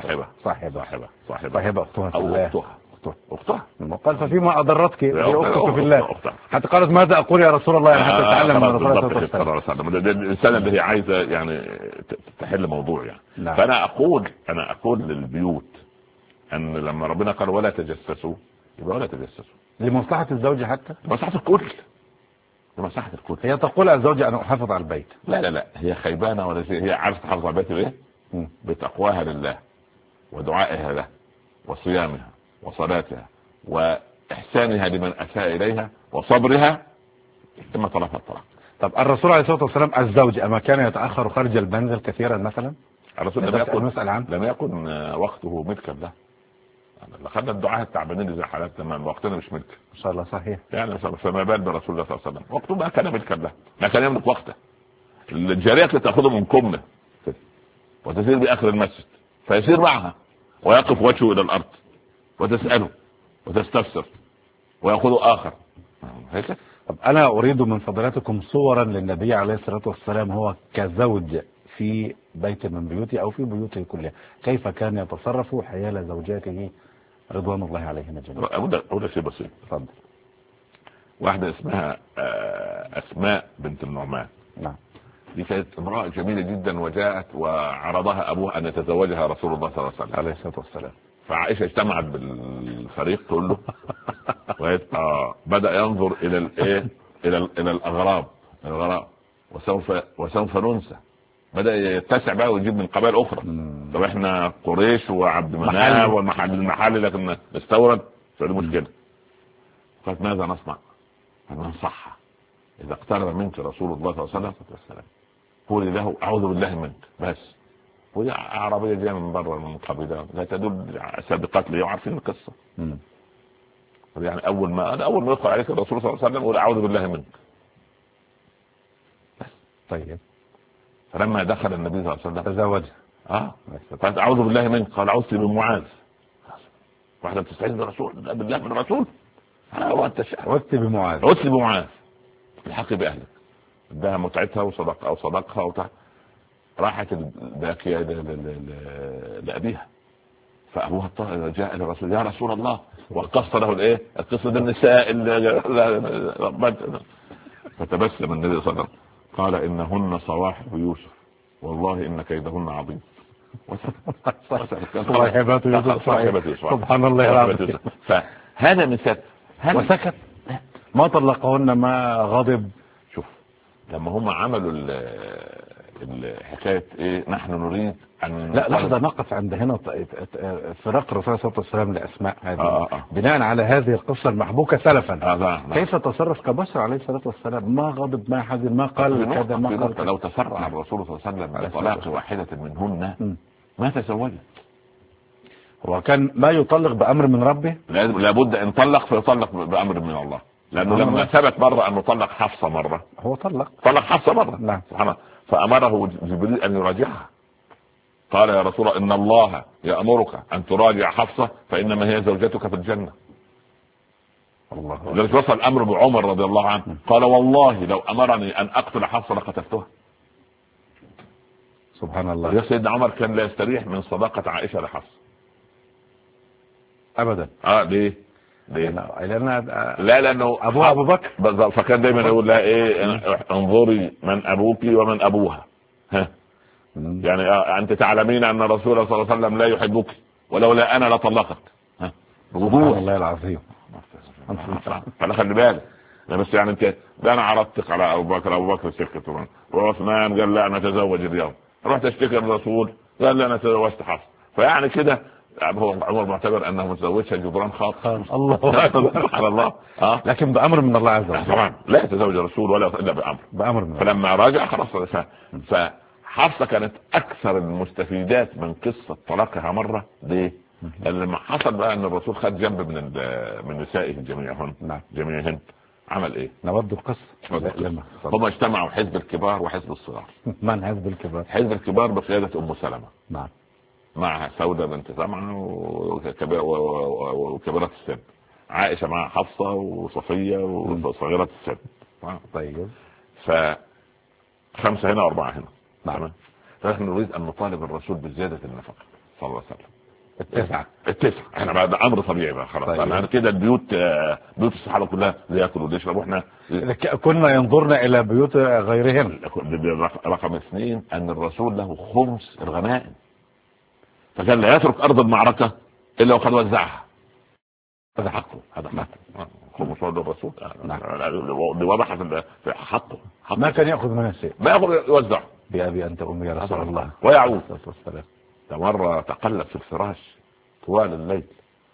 اختها في الله اختها قال ففيما اضرتك اختك في الله حتى قالت ماذا اقول يا رسول الله يعني حتى تتعلم من الرسول صلى الله عليه وسلم. الانسان اللي هي عايزه يعني تحل موضوع يعني نعم. فانا اقول للبيوت ان لما ربنا قال ولا تجسسوا يبقى ولا تجسسوا لمصلحه الزوج حتى لمصلحه الكل. هي تقول الزوجه انا احافظ على البيت. لا هي خيبانه ولا شيء. هي عارفه تحافظ على البيت بايه؟ بتقواها لله ودعائها له وصيامها وصلاتها واحسانها لمن اساء اليها وصبرها ثم طلبها الطلاق. طب الرسول عليه الصلاه والسلام الزوج اما كان يتاخر خارج المنزل كثيرا مثلا؟ الرسول لم يكن وقته ملكا له. خدنا الدعاء التعبانين زي حالاتنا وقتنا مش ملك ان شاء الله صحيح يعني فما بال برسول الله صلى الله عليه وسلم وقته ما كان ملكا له، ما كان يملك وقته. الجاريه تاخذه من كمه وتسير باخر المسجد فيسير معها ويقف وجهه الى الارض وتساله وتستفسر ويأخذ آخر هيك. طب أنا أريد من فضلاتكم صورا للنبي عليه الصلاة والسلام هو كزوج في بيت من بيوته أو في بيوته كلها، كيف كان يتصرف حيال زوجاته رضوان الله عليهن جميعا؟ أقول شيء بسيط. تفضل. واحدة اسمها أسماء بنت النعمان. نعم. دي كانت امرأة جميلة جدا وجاءت وعرضها أبوها أن يتزوجها رسول الله صلى الله عليه وسلم عليه الصلاة والسلام. فعائشة اجتمعت بالفريق تقول له بدأ ينظر إلى الإيه إلى الأغراب وسوف ننسى. بدأ يتسع بقى ويجيب من قبائل أخرى. طب إحنا قريش وعبد مناف والمحل لكن نستورد فدي مشكلة. قالت ماذا نصنع؟ ننصحها إذا اقترب منك رسول الله صلى الله عليه وسلم قولي له أعوذ بالله منك بس. ودي عربية جاية من بره من قبيلة لا تدل سابقات لي وعارفين القصة. يعني أول ما يدخل عليك الرسول صلى الله عليه وسلم قول أعوذ بالله منك بس. طيب فلما دخل النبي صلى الله عليه وسلم تزوج قالت أعوذ بالله منك قال عوذت بمعاذ. واحدة بتستعيذ بالله من الرسول عوذت بمعاذ الحق بأهلك ادها متعتها وصدقها راحت الباكية لأبيها فأبوها جاء للرسول يا رسول الله وقص له الايه القصة النساء فتبسم النبي صلى الله عليه وسلم قال إنهن صواحب يوسف والله إن كيدهن عظيم. صاحبات يوسف سبحان الله العظيم. فهذا مثال وسكت ما طلقهن ما غضب. شوف لما هم عملوا حكايه ايه نحن نريد ان لا لحظه نقف عند هنا فراق الرسول صلى الله عليه وسلم لاسماء هذه بناء على هذه القصه المحبوكه سلفا. كيف تصرف كبشر عليه الصلاه والسلام؟ ما غضب ما حزن ما قال كذا ما قال. لو تسرع الرسول صلى الله عليه وسلم بطلاق واحده منهن ما تزوجت. هو كان ما يطلق بامر من ربه، لابد ان طلق فيطلق بامر من الله، لانه لما ثبت مره انه طلق حفصه مره، هو طلق حفصه مره. نعم. سبحان الله. فامره جبريل ان يراجعها، قال يا رسول الله ان الله يامرك ان تراجع حفصه فانما هي زوجتك في الجنه. الله. لذلك وصل الامر بعمر رضي الله عنه قال والله لو امرني ان اقتل حفصه لقتلتها. سبحان الله. يا سيدنا عمر كان لا يستريح من صداقه عائشه لحفصه ابدا. ليه؟ لانه ابو بكر بالضبط. فكان دايما يقول لها ايه انظري من ابوك ومن ابوها. يعني انت تعلمين ان الرسول صلى الله عليه وسلم لا يحبك ولولا انا لطلقك. سبحان الله العظيم. فلا خلي بالك. بس يعني انت ده انا عرضتك على ابو بكر سكت وعثمان قال لا انا اتزوج اليوم، رحت اشتكي الرسول قال لا انا تزوجت حفص. فيعني كده هو عمر معتبر انه متزوجها جبران خاطر. الله اكبر. سبحان الله. لكن بامر من الله عز وجل طبعا لا يتزوج الرسول ولا الا بامر من الله. فلما راجع خلاص. فحفصه كانت اكثر المستفيدات من قصه طلاقها مره. ليه؟ لما حصل بقى ان الرسول خد جنب من نسائه جميعهن عمل ايه؟ نود القصه. هم اجتمعوا حزب الكبار وحزب الصغار. من حزب الكبار؟ حزب الكبار بقياده ام سلمة. نعم. معها سودة بنت زمعة وكبيرة السن، عائشة مع حفصة وصفية وصغيرة السن. طيب. فخمسة هنا وأربعة هنا. نعم. فنحن نريد أن نطالب الرسول بزيادة النفقة صلى الله عليه وسلم. التسعة. احنا بعد امر طبيعي بقى خلاص. طيب. يعني كده بيوت الصحابه كلها ياكلوا ويشربوا. احنا كنا ينظرنا الى بيوت غيرهم. رقم 2 ان الرسول له خمس الغنائم، فكان لا يترك ارض المعركه الا وقد وزعها. هذا حقه. خمس ارض الرسول. واضح في حقه. ما كان ياخذ منها شيء، ما ياخذ يوزع. بأبي انت امي يا رسول الله. ويعود. مرة تقلب في الفراش طوال الليل.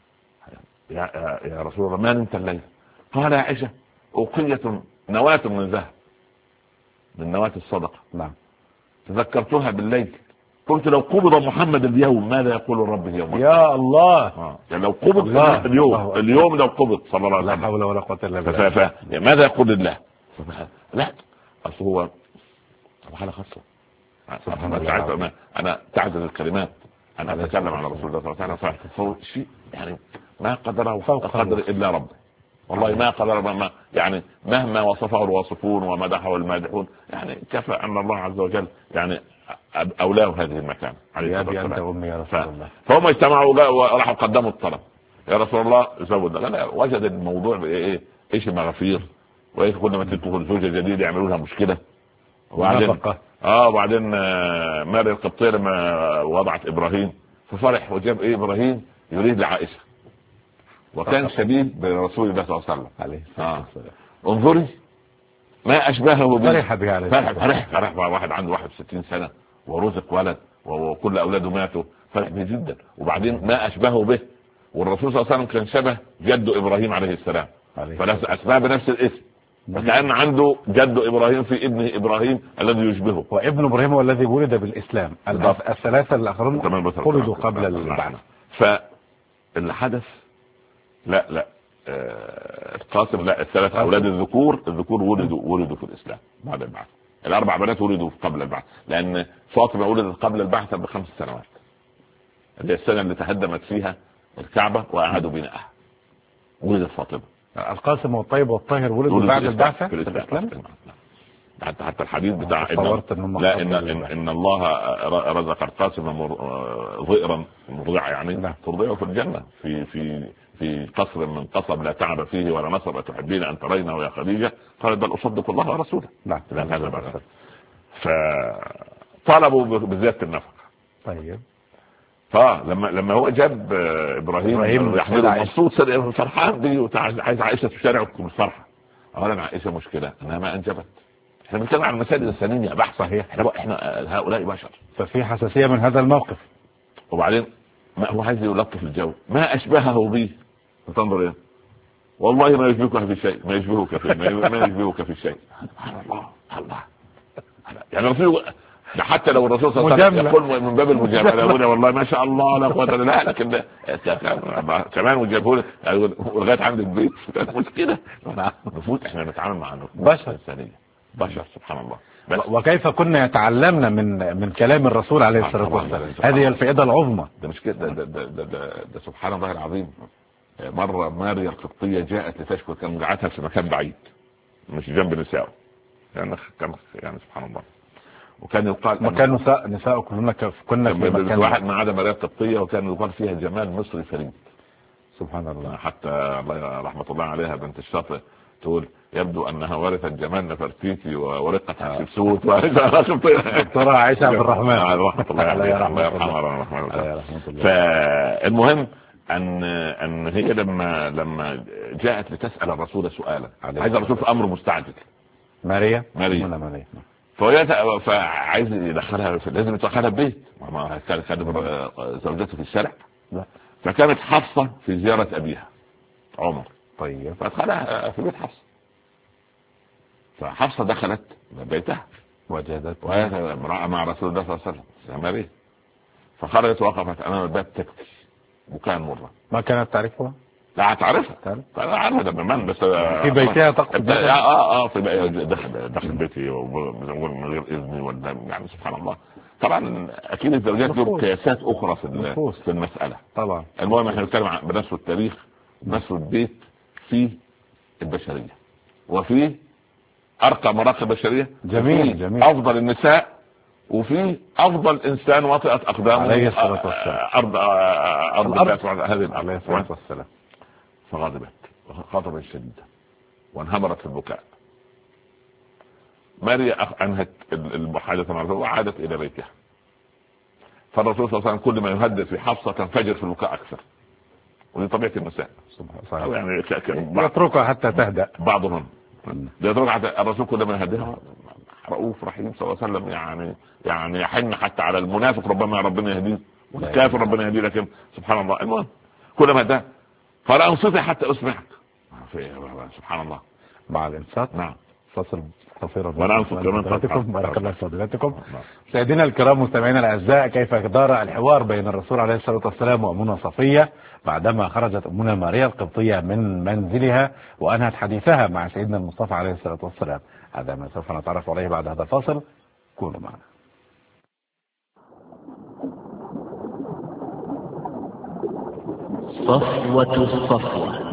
يا رسول الله ما نمت الليل؟ قال يا عائشة أوقية نواة من ذهب من نواة الصدقة. نعم. تذكرتها بالليل قلت لو قبض محمد اليوم ماذا يقول الرب اليوم؟ يا الله. يعني لو قبض اليوم لو قبض صلى الله عليه وسلم لا حول ولا قوة الا بالله. ماذا يقول الله؟ لا اصل هو حالة خاصة. انا تعدد الكلمات انا اتكلم عن رسول الله صلى الله عليه وسلم. فهو شيء يعني ما قدره فوق قدر الا ربه. والله ما قدر يعني مهما وصفه الواصفون ومدحه المادحون يعني كفى ان الله عز وجل يعني اولاه هذه المكان. يا ابي انت امي يا رسول الله. فهم اجتمعوا وراحوا قدموا الطلب يا رسول الله زود. لا وجد الموضوع ايش مغافير وايش كل ما تدخل زوجه جديده يعملوا لها مشكله. وبعدين ماري القبطية لما وضعت ابراهيم ففرح وجاب ابراهيم يريد لعائشة وكان شديد برسول الله صلى الله عليه وسلم عليه الصلاة والسلام. انظري ما اشبهه فرح بها عليه فرح واحد عنده 61 سنة ورزق ولد وكل اولاده ماتوا فرح به جدا. وبعدين ما اشبهه به والرسول صلى الله عليه وسلم كان شبه جد ابراهيم عليه السلام فاسماه بنفس الاسم فكأن عنده جد ابراهيم في ابنه ابراهيم الذي يشبهه. وابن ابراهيم هو الذي ولد بالاسلام. الثلاثه الاخرون ولدوا قبل البعث. فاللي حدث لا القاسم لا الثلاث اولاد الذكور ولدوا في الاسلام بعد البعث. الاربع بنات ولدوا قبل البعث لان فاطمه ولدت قبل البعث ب5 سنوات اللي هي السنه اللي تهدمت فيها الكعبه واعادوا بنائها. ولدت فاطمه. القاسم والطيب والطاهر ولدوا بعد البعثة في الإسلام. حتى الحديث بتاع لا إن الله رزق القاسم ضئرا مرضعة يعني ترضعه في الجنة في قصر من قصب لا تعب فيه ولا نصب تحبين أن ترينه يا خديجة قالت بل أصدق الله ورسوله. نعم. فطلبوا بزيادة النفقة. طيب. لما هو جاب ابراهيم يحمله مبسوط فرحان بيه عايز عائشه تشارعكم الفرحه. اولا عائشه مشكله انها ما انجبت احنا بنتكلم عن المسائل الإنسانية بحث. صحيح. احنا هؤلاء بشر، ففي حساسية من هذا الموقف. وبعدين ما هو عايز يلطف الجو، ما أشبهه به تنظر إيه؟ والله ما يشبهك في شيء، ما يشبهك في شيء. الله يعني الرسول حتى لو الرسول صلى الله عليه وسلم يقول من باب المجامله والله ما شاء الله لا قوه الا بالله، لكن كمان وجابه لغايه عند البيت مشكله. نفوت احنا نتعامل مع بشر انسانيه، بشر سبحان الله. بس وكيف كنا يتعلمنا من كلام الرسول عليه الصلاه والسلام. هذه الفائده العظمى. ده مش كده، ده سبحان الله العظيم. مره ماريا القبطيه جاءت لتشكو، كان قعدتها في مكان بعيد مش جنب نسائه، يعني يعني سبحان الله. وكان يقال مكان نساء كنا في مكان واحد ما عدا ماريا القبطيه، وكان يقال فيها جمال مصري فريد. سبحان الله. حتى الله رحمه الله عليها بنت الشاطئ تقول يبدو انها ورثت جمال نفرتيتي ورقه حتشبسوت دكتوره عائشه عبد الرحمن رحمه الله عليها الله يرحمها. فالمهم ان هي لما جاءت لتسال الرسول سؤالا، عايز الرسول في امر مستعجل. ماريا فعايز يدخلها، لازم يدخلها ببيت، ما كان زوجته في الشارع. لا. فكانت حفصه في زياره ابيها عمر. طيب. فادخلها في بيت حفصه، فحفصه دخلت بيتها وجدت امراه مع رسول الله صلى الله عليه وسلم ماريا، فخرجت وقفت امام الباب تبكي بكاء مرة. ما كانت تعرفها؟ لا تعرفها، عارفها تماما، بس في بيتها تقصد؟ في دخل بيتي من غير اذني ولا يعني سبحان الله. طبعا اكيد الزوجات لهم قياسات اخرى في المساله طبعا. المهم احنا بنتكلم عن بنفس التاريخ، نفس البيت فيه البشريه وفيه ارقى مراقب البشريه. جميل. افضل النساء وفي افضل انسان وطئت اقدامه عليه الصلاه والسلام ارض هذه عليه الصلاه والسلام. فغضبت غضبا شديدا وانهمرت في البكاء. ماريا انهت المحادثه مع الرسول وعادت الى بيتها. فالرسول صلى الله عليه وسلم كل ما يهدد في حفصه تنفجر في البكاء اكثر، ودي طبيعه النساء يعني يتركها حتى تهدأ. بعضهم يترك حتى الرسول كل ما يهددها رؤوف رحيم صلى الله عليه وسلم، يعني يحن حتى على المنافق ربما ربنا يهديه والكافر ربنا يهديه، لكن سبحان الله. المهم كل ما ده فلا انصتي حتى اسمعك. سبحان الله. مع الانصات نعم فصل قصير بارك الله في فضيلتكم. سيدنا الكرام مستمعينا الاعزاء، كيف دار الحوار بين الرسول عليه الصلاه والسلام وامنا صفيه بعدما خرجت امنا ماريا القبطيه من منزلها وانهت حديثها مع سيدنا المصطفى عليه الصلاه والسلام. هذا ما سوف نتعرف عليه بعد هذا الفاصل، كونوا معنا. صفوة الصفوة.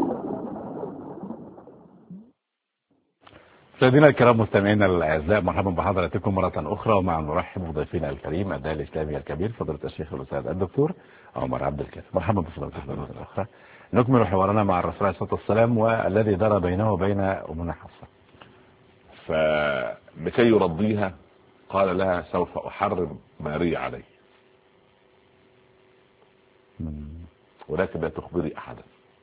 سيدنا الكرام مستمعينا الاعزاء، مرحبا بحضراتكم مره اخرى، ومع نرحب بضيفنا الكريم الداعي الاسلامي الكبير فضيله الشيخ الاستاذ الدكتور عمر عبد الكافي. مرحبا بفضيلتكم مره اخرى. نكمل حوارنا مع الرسول عليه الصلاه والسلام والذي دار بينه وبين امنا حفصه. فلكي يرضيها قال لها سوف احرم ماريا علي، ولكن لا تخبري احدا.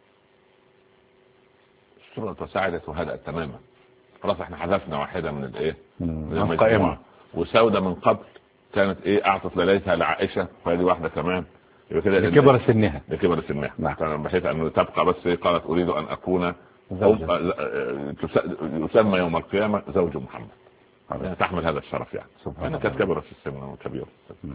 السورة تساعدت وهدأت تماما. خلاص احنا حذفنا واحدة من الايه من القائمة. وسودة من قبل كانت اعطت ليلتها لعائشة، فهذه واحدة كمان لكبر سنها نعم. بحيث ان تبقى بس قالت اريد ان اكون يسمى يوم القيامة زوج محمد، يعني تحمل هذا الشرف، يعني كانت كبيرة في السن وكبيرة.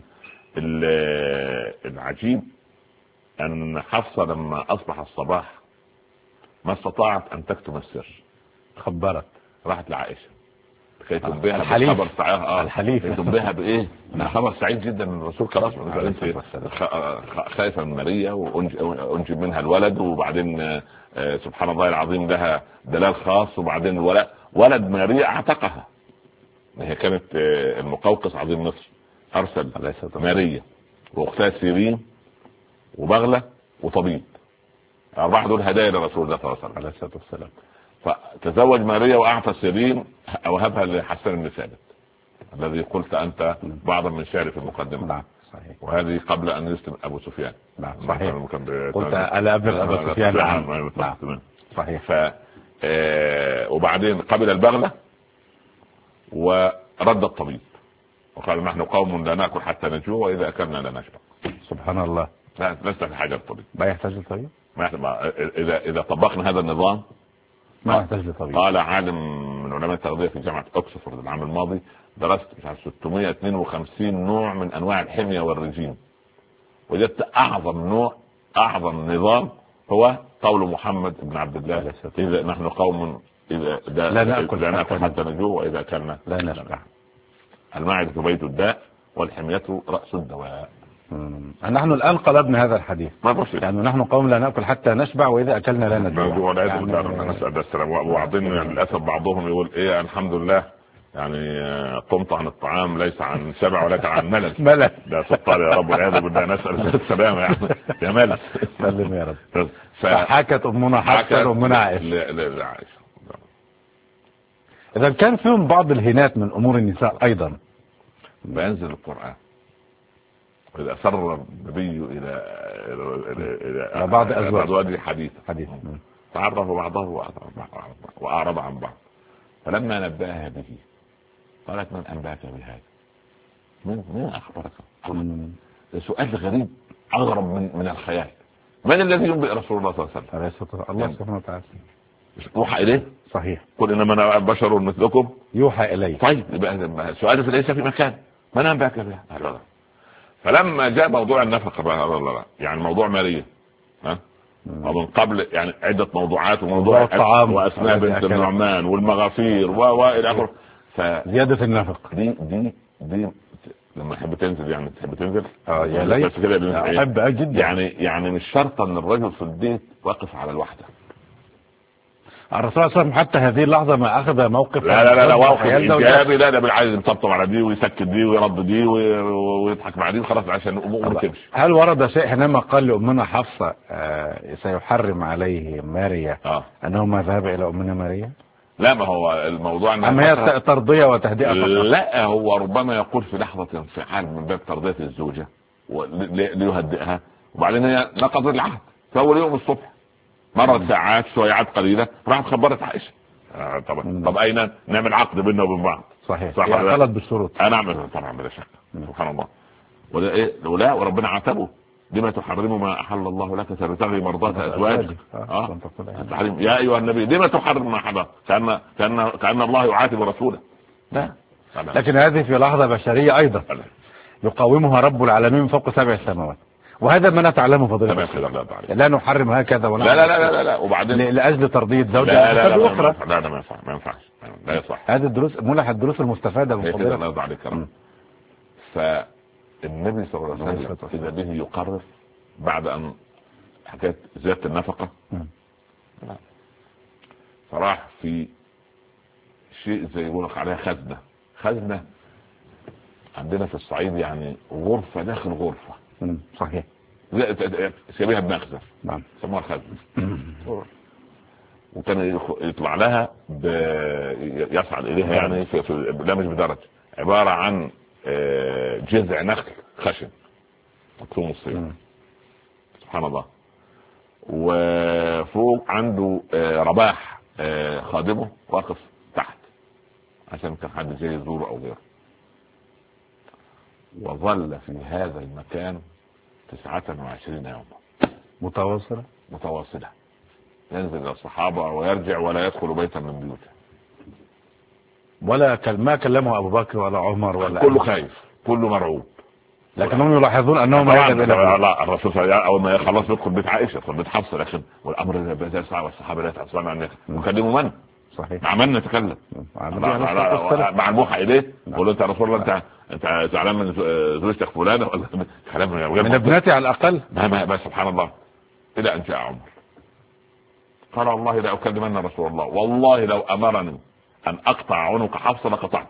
العجيب ان حفصة لما اصبح الصباح ما استطاعت ان تكتم السر، خبرت، راحت لعائشة كي تنبيها بخبر الحليف تنبيها بايه؟ خبر سعيد جدا من الرسول. خلاص خايفة من ماريا وانجب منها الولد، وبعدين سبحان الله العظيم لها دلال خاص، وبعدين ولد ماريا اعتقها. هي كانت المقوقس عظيم مصر ارسل ماريا واختها سيرين وبغلة وطبيب، الأربعة دول هدايا لرسول الله صلى الله عليه وسلم. فتزوج ماريا واعطى سيرين وهبها لحسن بن ثابت الذي قلت انت بعضا من شعري في المقدمه. نعم صحيح. وهذه قبل ان يسلم ابو سفيان. نعم صحيح. قلت الا ابلغ ابو سفيان. نعم صحيح. وبعدين قبل البغله ورد الطبيب وقال نحن قوم لا ناكل حتى نجوع واذا اكلنا لا نشبع. سبحان الله. لا لست في حاجه للطبيب. ما يحتاج لطبيب. اذا طبقنا هذا النظام ما يحتاج لطبيب. قال عالم من علماء التغذيه في جامعه اوكسفورد العام الماضي، درست 652 نوع من انواع الحميه والرجيم، وجدت اعظم نظام هو قول محمد بن عبد الله اذا نحن قوم اذا لا ناكل حتى نجوع واذا اكلنا لا نشبع. المعده بيت الداء والحميه راس الدواء. نحن الان قلبنا هذا الحديث، يعني نحن قوم لا ناكل حتى نشبع واذا اكلنا لا نجوع. وبعضهم يعني للاسف بعضهم يقول ايه الحمد لله يعني قمت عن الطعام ليس عن شبع ولكن عن ملل. لا سطر يا رب والعياذ بالله، نسال السلامه يعني يا ملل. سلم يا رب. فحكت امنا حفصه وامنا عائشه. اذا كان فيهم بعض الهنات من امور النساء ايضا. بينزل القران إذا أسر النبي إلى بعض أزواجه حديث تعرف بعضه وأعرض عن بعض، فلما نبأها به قالت من أنباك بهذا؟ من أخبرك؟ سؤال غريب أغرب من الخيال. من الذي ينبئ رسول الله صلى الله عليه وسلم؟ الله سبحانه وتعالى. يوحى إليه. صحيح. قل إنما أنا بشر مثلكم يوحى إليه. طيب سؤال ليس في مكان. من أنباك بهذا؟ فلما جاء موضوع النفقه يعني موضوع ماليه ومن قبل يعني عده موضوعات وموضوع الطعام واسماء بنت النعمان والمغافير والى اخره. زياده النفق دي لما تحب تنزل يعني تحب تنزل يا ليت احب جدا. يعني مش شرط ان الرجل في البيت واقف على الوحده. الرسول صلى الله عليه وسلم حتى هذه اللحظه ما اخذ موقف. لا موقف ايجابي. لا ده بالعكس يطبطب على دي ويسكت دي ويرد دي ويضحك مع دي خلاص عشان الامور ما تمشي. هل ورد شيء حينما قال لامنا حفصه سيحرم عليه ماريا انه ما ذهب الى امنا ماريا؟ لا ما هو الموضوع اما هي ترضيه وتهدئه فقط. لا هو ربما يقول في لحظه انفعال من باب ترضيه الزوجه ليهدئها، وبعدين هي نقضت العهد في اول يوم الصبح مرت ساعات شويعات قليله راحت خبرت عائشه. طب اين نعمل عقد بيننا وبين بعض؟ صحيح. خلت بالشروط. انا اعمل طبعا بلا شك. سبحان الله. ولا ايه لولا وربنا عاتبه لما تحرم ما احل الله لك تبتغي مرضات ازواجك. يا ايها النبي لما تحرم ما حرم كأن الله يعاتب رسوله. لا لكن هذه في لحظه بشريه ايضا يقاومها رب العالمين من فوق 7 سماوات، وهذا ما نتعلمه فضيلة. لا نحرم هكذا ولا لا وبعدين لاجل ترضيه زوجها. لا اخرى لا ما ينفعش لا يصح. هذه الدروس ملح الدروس المستفاده من فضيلة. الله يرضى عليك. فالنبي صلى الله عليه وسلم اذا به يقرر بعد ان حكايه زياده النفقه فراح في شيء زي يقولك عليها خزنه عندنا في الصعيد يعني غرفه داخل غرفه. صحيح. سيبيها بمخزن. نعم. سموها خزن. وكان يطلع لها يصعد اليها يعني لا مش بدرجه، عباره عن جذع نخل خشن مكتوم الصيف. سبحان الله. وفوق عنده رباح خادمه واقف تحت عشان كان حد جاي يزوره او غيره. وظل في هذا المكان 29 يوما متواصلة ينزل إلى الصحابة ويرجع ولا يدخل بيتا من بيوته. ولا ما كلمه أبو بكر ولا عمر ولا كله خايف كله مرعوب، لكنهم يلاحظون أنهم لا الرسول صلى الله عليه وسلم أول ما يخلص يدخل بيت عائشة يدخل بيت حفصة، لكن والأمر بدأ صعب والصحابة لا يتعصبون عنه يكلموا من؟ صحيح. مع من نتكلم؟ مع الموحى إليه يقول أنت يا رسول الله أنت زعلان من زوجتك فلانة ولا كلام من ابنتي على الأقل؟ ما سبحان الله. إلى أن جاء عمر قال والله لا أكلمن رسول الله، والله لو أمرني أن أقطع عنق حفصة لقطعته.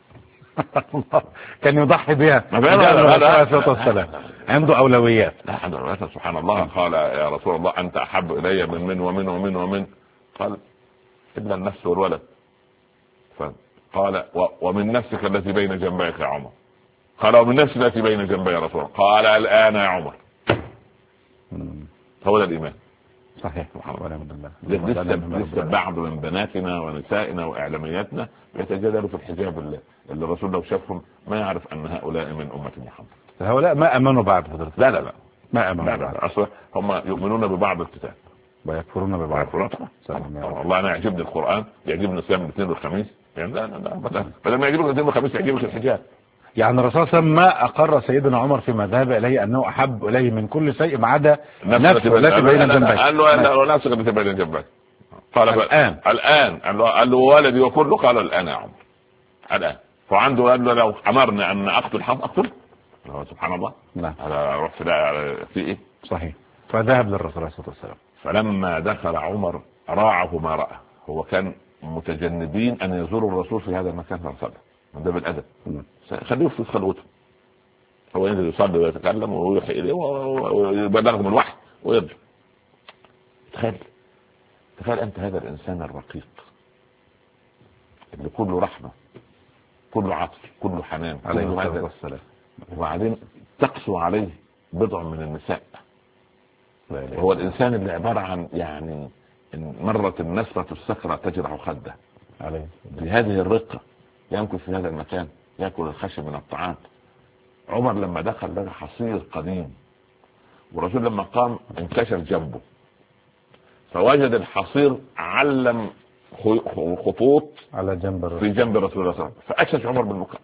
كان يضحي بها. لا عنده أولويات. لا عنده أولويات. سبحان الله. قال يا رسول الله أنت أحب إلي من ومن قال إلا النفس والولد. قال ومن نفسك التي بين جنبيك يا عمر. قال ومن نفسي التي بين جنبي يا رسول الله. قال الآن يا عمر. هو ده الإيمان. صحيح. والحمد لله. لسه بعض من بناتنا ونسائنا واعلامياتنا يتجادلوا في الحجاب اللي الرسول لو شافهم ما يعرف ان هؤلاء من امه محمد. هؤلاء ما امنوا بعد حضرتك؟ لا ما امنوا بعد. اصلا هم يؤمنون ببعض الكتاب ويكفرون ببعض. والله انا يعجبني القران، يعجبني صيام الاثنين والخميس، يعني لا بدل ما يعجبك الاثنين والخميس يعجبك الحجاب. يعني الرسول صلى الله عليه وسلم ما اقر سيدنا عمر فيما ذهب اليه انه احب اليه من كل شيء ما عدا نفسه التي بين جنبيه. قال له نفسك التي بين جنبيه. قال الان قال له ولدي وكله. قال الان يا عمر الان. فعنده قال له لو امرني ان اقتل حد اقتل. سبحان الله. نعم. انا رحت في ايه؟ صحيح. فذهب للرسول عليه الصلاه والسلام. فلما دخل عمر راعه ما راى. هو كان متجنبين ان يزوروا الرسول في هذا المكان فارسله من باب الادب. خليه في خلوته، هو ينزل يصلي ويتكلم ويوحي اليه ويبلغهم الوحي ويرجع. تخيل انت هذا الانسان الرقيق اللي كله رحمه كله عطف كله حنان كله هذا والسلام، وبعدين تقسو عليه بضع من النساء. هو الانسان اللي عباره عن يعني إن مرت النسرة السكرة تجرح خده عليه. بهذه الرقة يمكن في هذا المكان يأكل الخشب من الطعام. عمر لما دخل لقى حصير قديم، والرسول لما قام انكشف جنبه فوجد الحصير علم خطوط على جنب في جنب رسول الله صلى الله عليه وسلم. فأكشف عمر بالمكان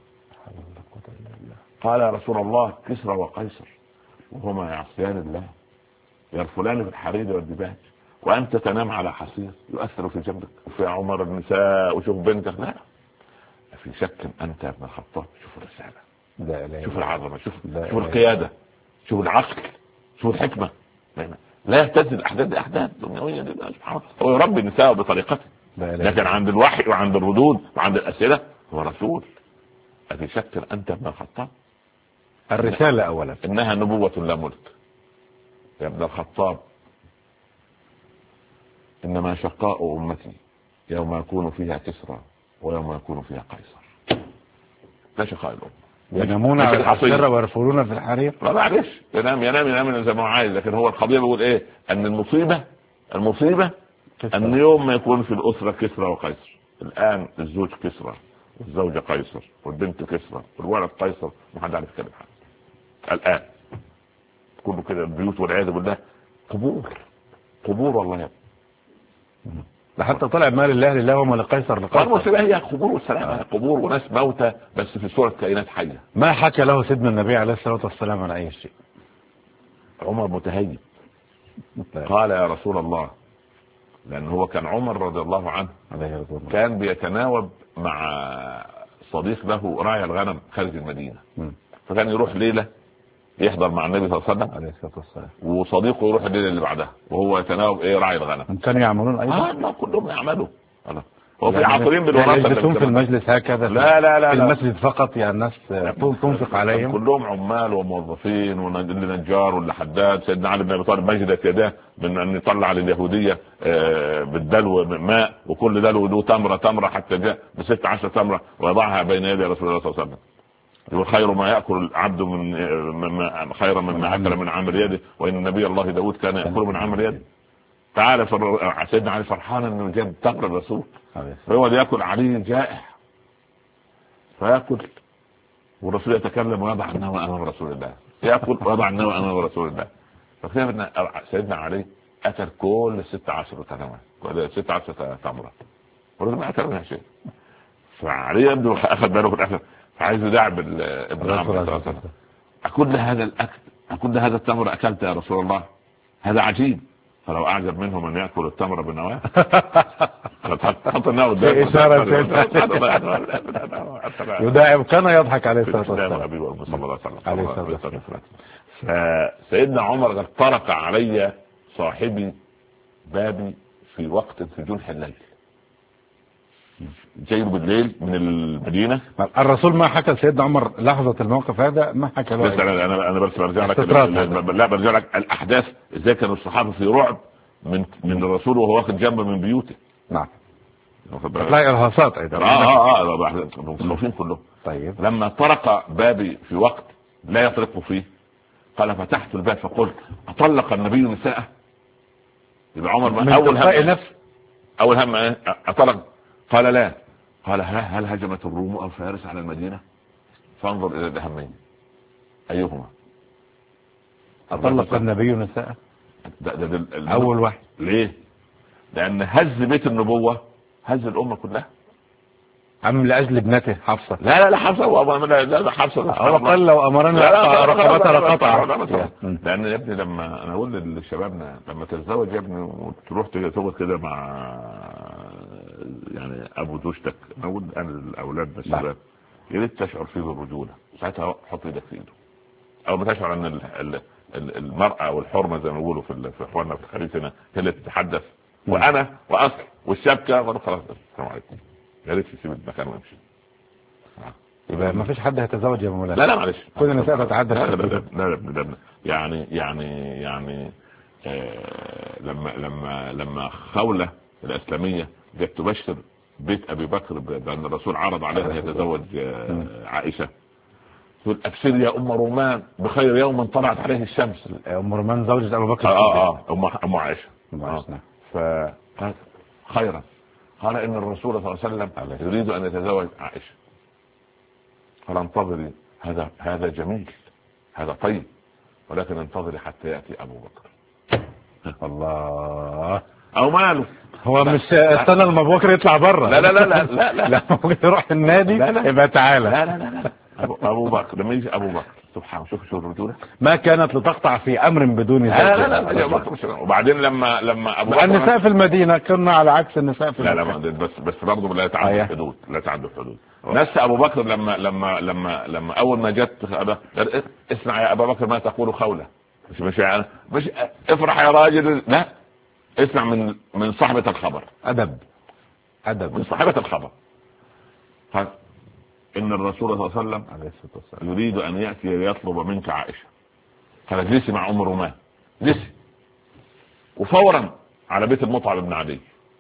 قال يا رسول الله كسرى وقيصر وهما يعصيان الله يرفلان في الحرير والدباج وأنت تنام على حصير يؤثر في جنبك. وفي عمر النساء وشوف بنتك. لا في شك أنت يا ابن الخطاب. شوف الرسالة، شوف العظمة، شوف القيادة، شوف العقل، شوف الحكمة. لا يهتز الأحداث دي أحداث دنيوية. سبحان الله. هو يربي النساء بطريقته، لكن عند الوحي وعند الردود وعند الأسئلة هو رسول. أفي شك أنت ابن الخطاب؟ الرسالة أولا إنها نبوة لا ملك. يا ابن الخطاب إنما شقاء أمتي يوم يكون فيها كسرى ويوم يكون فيها قيصر. لا شقاء الأمة. ينامون على الحصيرة ويرفلون في الحرير. لا معلش ينام زي ما هو عايز. لكن هو القضية بيقول إيه؟ أن المصيبة أن يوم ما يكون في الأسرة كسرى وقيصر. الآن الزوج كسرى والزوجة قيصر والبنت كسرى والولد قيصر محد عارف كده حاجة. الآن كله كده البيوت والعياذ بالله قبور والله يا ده حتى طلع مال الله لله وما لقيصر المصيبة هي قبور والسلام. قبور وناس موتى بس في صورة كائنات حية. ما حكى له سيدنا النبي عليه الصلاة والسلام عن أي شيء. عمر متهيب قال يا رسول الله، لأن هو كان عمر رضي الله عنه كان بيتناوب مع صديق له راعي الغنم خارج المدينة. فكان يروح ليلة يحضر مع النبي صلى الله عليه وسلم عليه الصلاة والسلام، وصديقه يروح الليلة اللي بعدها وهو يتناوب راعي الغنم. كانوا يعملون أيضا كلهم يعملوا. هو في عاطرين بالوراثة يجلسون في المجلس هكذا؟ لا في المسجد فقط. يعني الناس تنفق عليهم كلهم عمال وموظفين واللي نجار واللي حداد. سيدنا علي بن ابي طالب مجدت يداه من ان يطلع لليهوديه بالدلو ماء وكل دلو له تمره حتى جاء ب16 تمره ويضعها بين يدي رسول الله صلى الله عليه وسلم. يقول خير ما ياكل العبد من خيرا مما اكل من عمل يده وان نبي الله داود كان ياكل من عمل يده. تعالى سيدنا علي فرحان انه جاب تمر الرسول. هو ياكل علي جائع فياكل والرسول يتكلم ويضع النوى امام رسول الله. ياكل ويضع النوى امام رسول الله. فكيف ان سيدنا علي اكل كل 16 تمره 16 تمره والرسول ما اكل منها شيء. فعلي يبدو اخذ باله في الاخر فعايز يدعب ابن عمرو. اكل هذا الاكل اكل هذا التمر اكلت يا رسول الله؟ هذا عجيب. فلو اعجب منهم ان ياكل التمر بالنواه حط النواه قدام اشاره يداعب. كان يضحك عليه الصلاه والسلام. سيدنا عمر قال طرق علي صاحبي بابي في وقت في جنح الليل. جاي بالليل من المدينه. الرسول ما حكى سيدنا عمر لحظه الموقف هذا؟ ما حكى له. بس انا بس برجع لك برجع لك الاحداث ازاي كانوا الصحابه في رعب من الرسول وهو واخد جنبه من بيوته. نعم. تلاقي ارهاصات ايضا مخوفين كلهم. طيب لما طرق بابي في وقت لا يطرق فيه قال فتحت الباب فقلت اطلق النبي نساءه؟ يبقى عمر من اول هم ايه؟ اطلق. قال لا. قال هل هجمت الروم او فارس على المدينه؟ فانظر الى الاهميه ايهما. اطلق النبي نساء ده اول واحد. ليه؟ لان هز بيت النبوه هز الامه كلها. أم لأجل ابنته حفصة؟ لا حفصة. لا حفصة. هو قال لو أمرنا رقبتها لقطع. لأن يا ابني لما أنا أقول لشبابنا لما تتزوج يا ابني وتروح تقعد كده مع يعني أبو زوجتك، أقول أنا الأولاد الشباب يا ريت تشعر فيه بالرجولة. ساعتها حط يدك في إيده. أو ما تشعر أن المرأة أو الحرمة زي ما بيقولوا في إخواننا في الخليج هنا هي اللي تتحدث وأنا وأصل والشبكة وأنا خلاص السلام عليكم. يا ريت يسيب المكان ويمشي. يبقى ما فيش حد هيتزوج يا مولانا. لا معلش. كل النساء تتعدى. لا يعني لما خولة الإسلامية جت تبشر بيت أبي بكر بأن الرسول عرض عليه أن يتزوج عائشة، تقول أبشر يا أم رومان بخير يوم طلعت عليه الشمس. أم رومان زوجة أبو بكر. أم عائشة. فقال خيرا. قال إن الرسول صلى الله عليه وسلم يريد أن يتزوج عائشة. قال انتظري، هذا جميل، هذا طيب، ولكن انتظري حتى يأتي أبو بكر. الله. أو ماله هو مش استنى لما أبو بكر يطلع بره. لا ممكن يروح النادي يبقى تعالى. لا أبو بكر لما يجي أبو بكر سبحان شوف الرجولة ما كانت لتقطع في أمر بدون زوج. لا وبعدين لما أبو بكر النساء في المدينة كنا على عكس النساء في لا بس برضه لا تعدوا الحدود. نفس أبو بكر لما أول ما جت اسمع يا أبو بكر ما تقول خولة. مش افرح يا راجل، لا اسمع من صاحبة الخبر. أدب من صاحبة الخبر. قال إن الرسول صلى الله عليه وسلم يريد أن يأتي ليطلب منك عائشة. قال اجلسي مع أم رومان، اجلسي. وفورا على بيت المطعم بن عدي.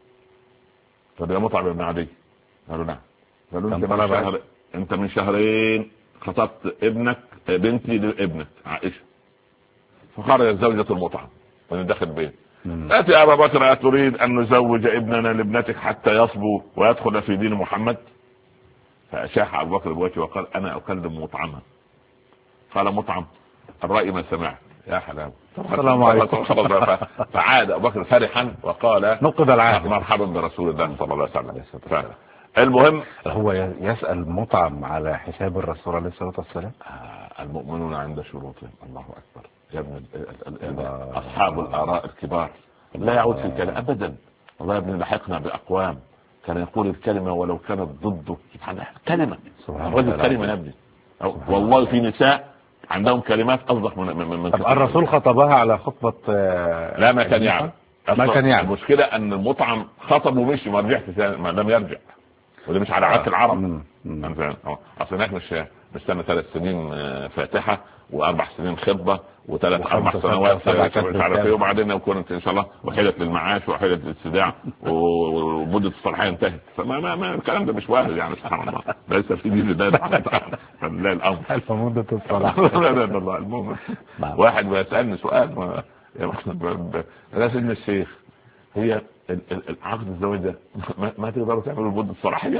طب يا مطعم بن عدي، قالوا نعم. قالوا انت من شهرين خطبت بنتي لابنك عائشة. فخرجت زوجة المطعم من داخل البيت. أتي أبا بكر أتريد أن نزوج ابننا لابنتك حتى يصبو ويدخل في دين محمد؟ فأشاح أبو بكر بوجهه وقال أنا أكلم مطعما. قال مطعم الرأي ما سمعت يا حلاوة. السلام عليكم. فعاد أبو بكر فرحا وقال نقض العهد، مرحبا برسول الله صلى الله عليه وسلم. المهم هو يسأل مطعم على حساب الرسول عليه الصلاة والسلام. المؤمنون عند شروطهم. الله أكبر يا ابن أصحاب الآراء الكبار لا يعود في الكلام أبدا. الله يا ابن لحقنا بأقوام كان يقول الكلمة ولو كانت ضده. سبحان الله كلمة الرجل كلمة نبني. والله في نساء عندهم كلمات أصدق من الرسول خطبها على خطبة. لا ما كان يعلم. المشكلة أن المطعم خطب ومشي ما رجعش ما لم يرجع. وده مش على عادة العرب. أصل هناك مش سنة 3 سنين فاتحة و4 سنين خطبة و4 سنوات مش عارف ايه، وبعدين يكون ان شاء الله وحيدة للمعاش وحيدة للاستداع ومدة الصلاحية انتهت. فما الكلام ده مش وارد يعني. سبحان الله ليس في دين الله لا الامر مدة الصلاحية. لا المهم واحد بيسألني سؤال يا سيدنا الشيخ هي العقد الزواج ده ما تقدروا تعملوا مدة الصلاحية؟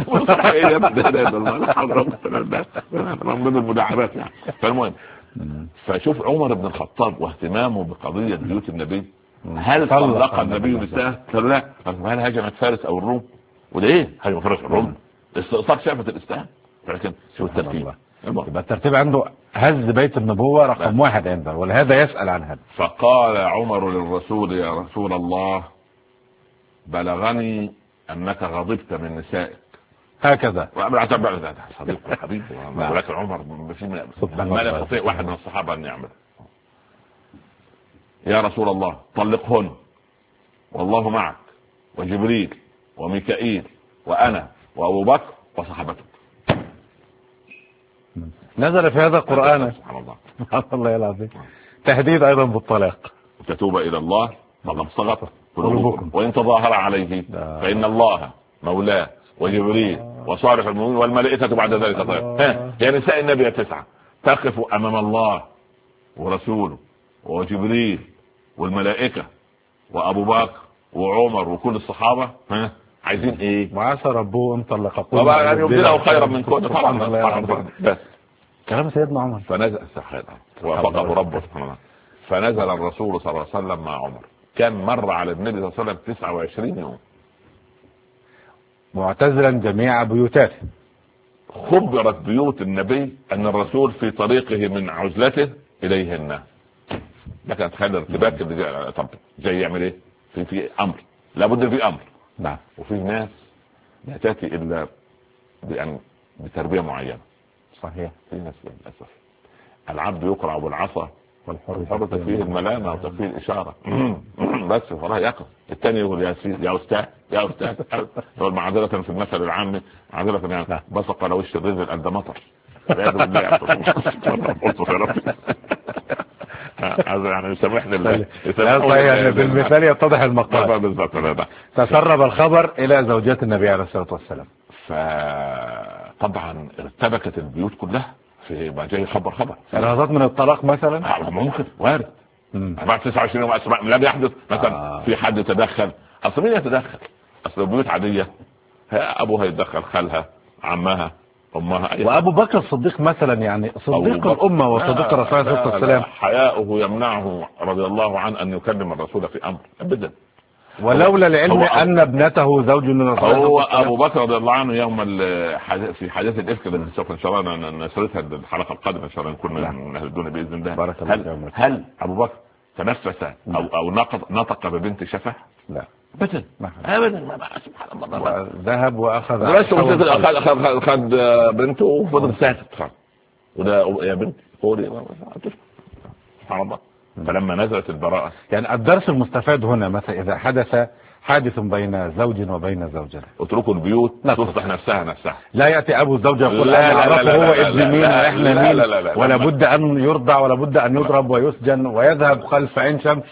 من المداعبات يعني. فالمهم فشوف عمر بن الخطاب واهتمامه بقضية بيوت النبي. هل طلق النبي نساء؟ قالوا لا. هل هجمت فارس او الروم؟ وده ايه هجمت فارس الروم؟ استئصال شعبة الاسلام. لكن شو الترتيب؟ يبقى الترتيب عنده هز بيت النبوة رقم 1 عنده، ولهذا يسأل عن هذا. فقال عمر للرسول يا رسول الله بلغني انك غضبت من نسائك. هكذا صديق وحبيب. ولكن عمر ما لا يستطيع واحد من الصحابة ان يعمل. يا رسول الله طلقهن والله معك وجبريل وميكائيل وانا وابو بكر وصحابتك. نزل في هذا القرآن سبحان الله. الله العظيم تهديد ايضا بالطلاق. تتوب الى الله فقد صغت قلوبكم وان تظاهر عليه فان الله مولاه وجبريل وصالح المؤمنين والملائكة بعد ذلك ظهير. يا نساء النبي 9 تقف امام الله ورسوله وجبريل والملائكة وابو بكر وعمر وكل الصحابه عايزين ايه؟ وعسى ربه ان طلقكم طبعا يعني يبدله خيرا من كون طبعا بس كلام سيدنا عمر. فنزل وافقه ربه سبحانه وتعالى، فنزل الرسول صلى الله عليه وسلم مع عمر. كان مر على النبي صلى الله عليه وسلم 29 يوم معتزلا جميع بيوتاته. خبرت بيوت النبي ان الرسول في طريقه من عزلته اليهن. لكن تخيل الارتباك اللي طب جاي يعمل ايه؟ في امر لابد في امر. نعم. وفي ناس لا تاتي الا يعني بتربيه معينه. صحيح. في ناس للاسف العبد يقرع بالعصا والحر تكفيه الملامه وتكفيه الاشاره بس فراه يقف. الثاني يقول يا سيدي يا استاذ يا استاذ يقول معذره في المثل العام معذره يعني بصق على وش الرزق قد مطر. قلت يا ربي هذا يعني يسامحني الله. يعني بالمثال يتضح المقال. بالضبط. تسرب الخبر الى زوجات النبي عليه الصلاه والسلام. فطبعا ارتبكت البيوت كلها في ما جاي خبر لحظات من الطلاق مثلا. ممكن وارد. بعد 29 يوم لم يحدث مثلا في حد يتدخل. اصل مين يتدخل؟ اصل البيوت عاديه ابوها يتدخل، خالها، عمها، امها. وابو بكر الصديق مثلا يعني صديق الامه وصديق الرسول عليه الصلاه والسلام حياؤه يمنعه رضي الله عنه ان يكلم الرسول في امر ابدا. ولولا العلم ان ابنته زوج من الرسول. هو ابو بكر رضي الله عنه يوم في حادثه الافك اللي سوف ان شاء الله نشرتها الحلقه القادمه ان شاء الله نكون نهدون باذن الله. هل ابو بكر تنفس او نطق ببنت شفح؟ لا ابدا ابدا. سبحان الله. ذهب واخذ اخذ بنته وفضل ساكت. وده يا بنتي قولي سبحان الله. فلما نزلت البراءة يعني الدرس المستفاد هنا مثلا إذا حدث حادث بين زوج وبين زوجة اتركوا البيوت تصلح نفسها. لا يأتي أبو الزوجة يقول أنا أعرفه هو ابن مين وإحنا مين، ولا بد أن يرضع ولا بد أن يضرب ويسجن ويذهب خلف عين شمس.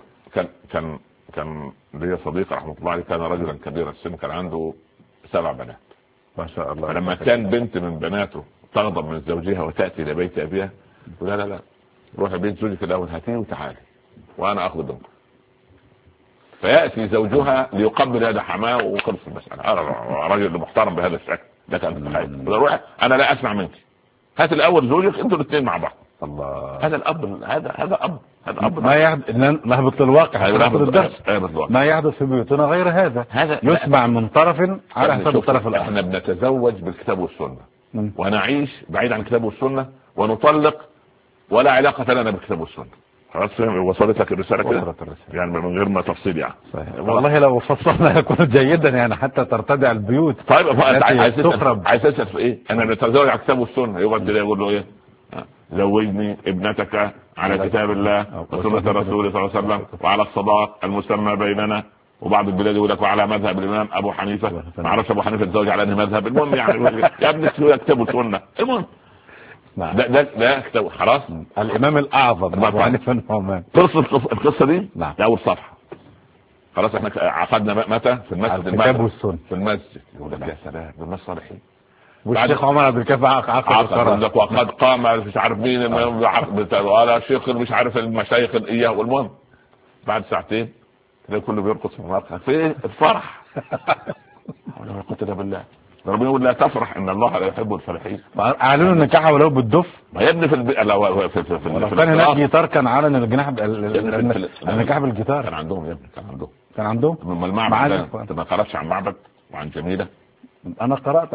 كان لي صديق رحمة الله عليه كان رجلا كبير السن، كان عنده 7 بنات ما شاء الله. فلما كان بنت من بناته تغضب من زوجها وتأتي إلى بيت أبيها لا روح بيت زوجك الاول هاتيه وتعالي وانا اخذ بنتك. فياتي زوجها ليقبل يد حماه وخلص المساله. انا راجل محترم بهذا الشكل ده كان تخيل روح انا لا اسمع منك، هات الاول زوجك انتوا الاثنين مع بعض. الله. هذا الاب هذا اب ما يحدث نهبط للواقع ما يحدث في بيوتنا غير هذا يسمع من طرف على حساب الطرف الاخر. احنا بنتزوج بالكتاب والسنه ونعيش بعيد عن الكتاب والسنه ونطلق ولا علاقة لنا بالكتاب والسنة. خلاص وصلت لك الرسالة كده يعني من غير ما تفصيل يعني. صحيح. والله لو فصلنا يكون جيدا يعني حتى ترتدع البيوت. طيب عايز تسأل في ايه؟ انا بتزوج على الكتاب والسنة يبقى يقول له ايه؟ زوجني ابنتك على كتاب الله وسنة الرسول صلى الله عليه وسلم وعلى الصداق المسمى بيننا. وبعض البلاد يقول لك وعلى مذهب الامام ابو حنيفة. ما اعرفش ابو حنيفة تزوج على انهي مذهب. المهم يعني يا ابني كتاب والسنة. المهم ده كتاب خلاص. الامام الاعظم ابو حنيفه النعمان. القصه دي اول صفحه خلاص. احنا عقدنا متى في المسجد الكتاب والسنه في المسجد. يقول لك يا سلام دول ناس صالحين. والشيخ عمر عبد الكافي عقد لك وقد قام مش عارف مين ولا الشيخ مش عارف المشايخ اياه. والمهم بعد ساعتين تلاقي كله بيرقص في المرقص في الفرح. ولا قلت ده بالله ربنا يقول لا تفرح ان الله لا يحب الفرحين. اعلنوا النكاح ولو بالدف. ما يا ابني لو كان هناك جيتار كان اعلن النكاح بالجيتار. كان عندهم يا ابني كان عندهم ما المعبد انت ما قراتش عن معبد وعن جميله. انا قرات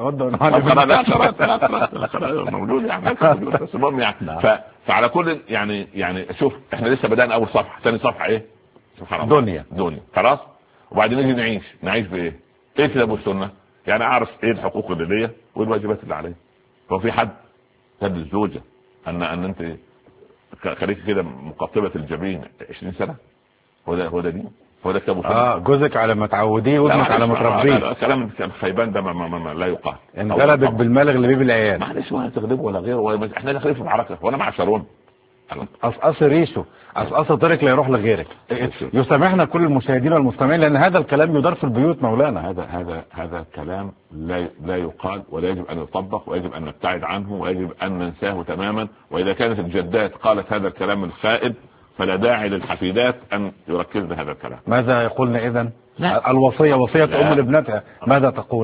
موجود يعني بس المهم يعني فعلى كل يعني شوف احنا لسه بدأنا اول صفحه. ثاني صفحه ايه؟ سبحان الله دنيا خلاص. وبعدين نيجي نعيش بايه؟ ايه كتاب السنه؟ يعني اعرف ايه الحقوق اللي ليا والواجبات اللي عليا. هو في حد تد الزوجه ان انت خليك كده مقطبه الجبين 20 سنه؟ هو ده دين؟ هو ده كتاب جوزك على ما تعوديه وابنك على ما تربيه. كلام كان خيبان ده ما لا يقال. انغلبت بالمالغ اللي بيه بالعيال. معلش ولا تغلبه ولا غيره. احنا داخلين في معركه وانا مع شارون. قصقص ريشه قصقص طريق لا يروح لغيرك. يسامحنا كل المشاهدين والمستمعين لان هذا الكلام يدار في البيوت مولانا. هذا كلام لا يقال ولا يجب ان يطبق ويجب ان نبتعد عنه ويجب ان ننساه تماما. واذا كانت الجدات قالت هذا الكلام الخائب فلا داعي للحفيدات ان يركزن هذا الكلام. ماذا يقولن اذن؟ لا. الوصية وصية أم لابنتها ماذا تقول؟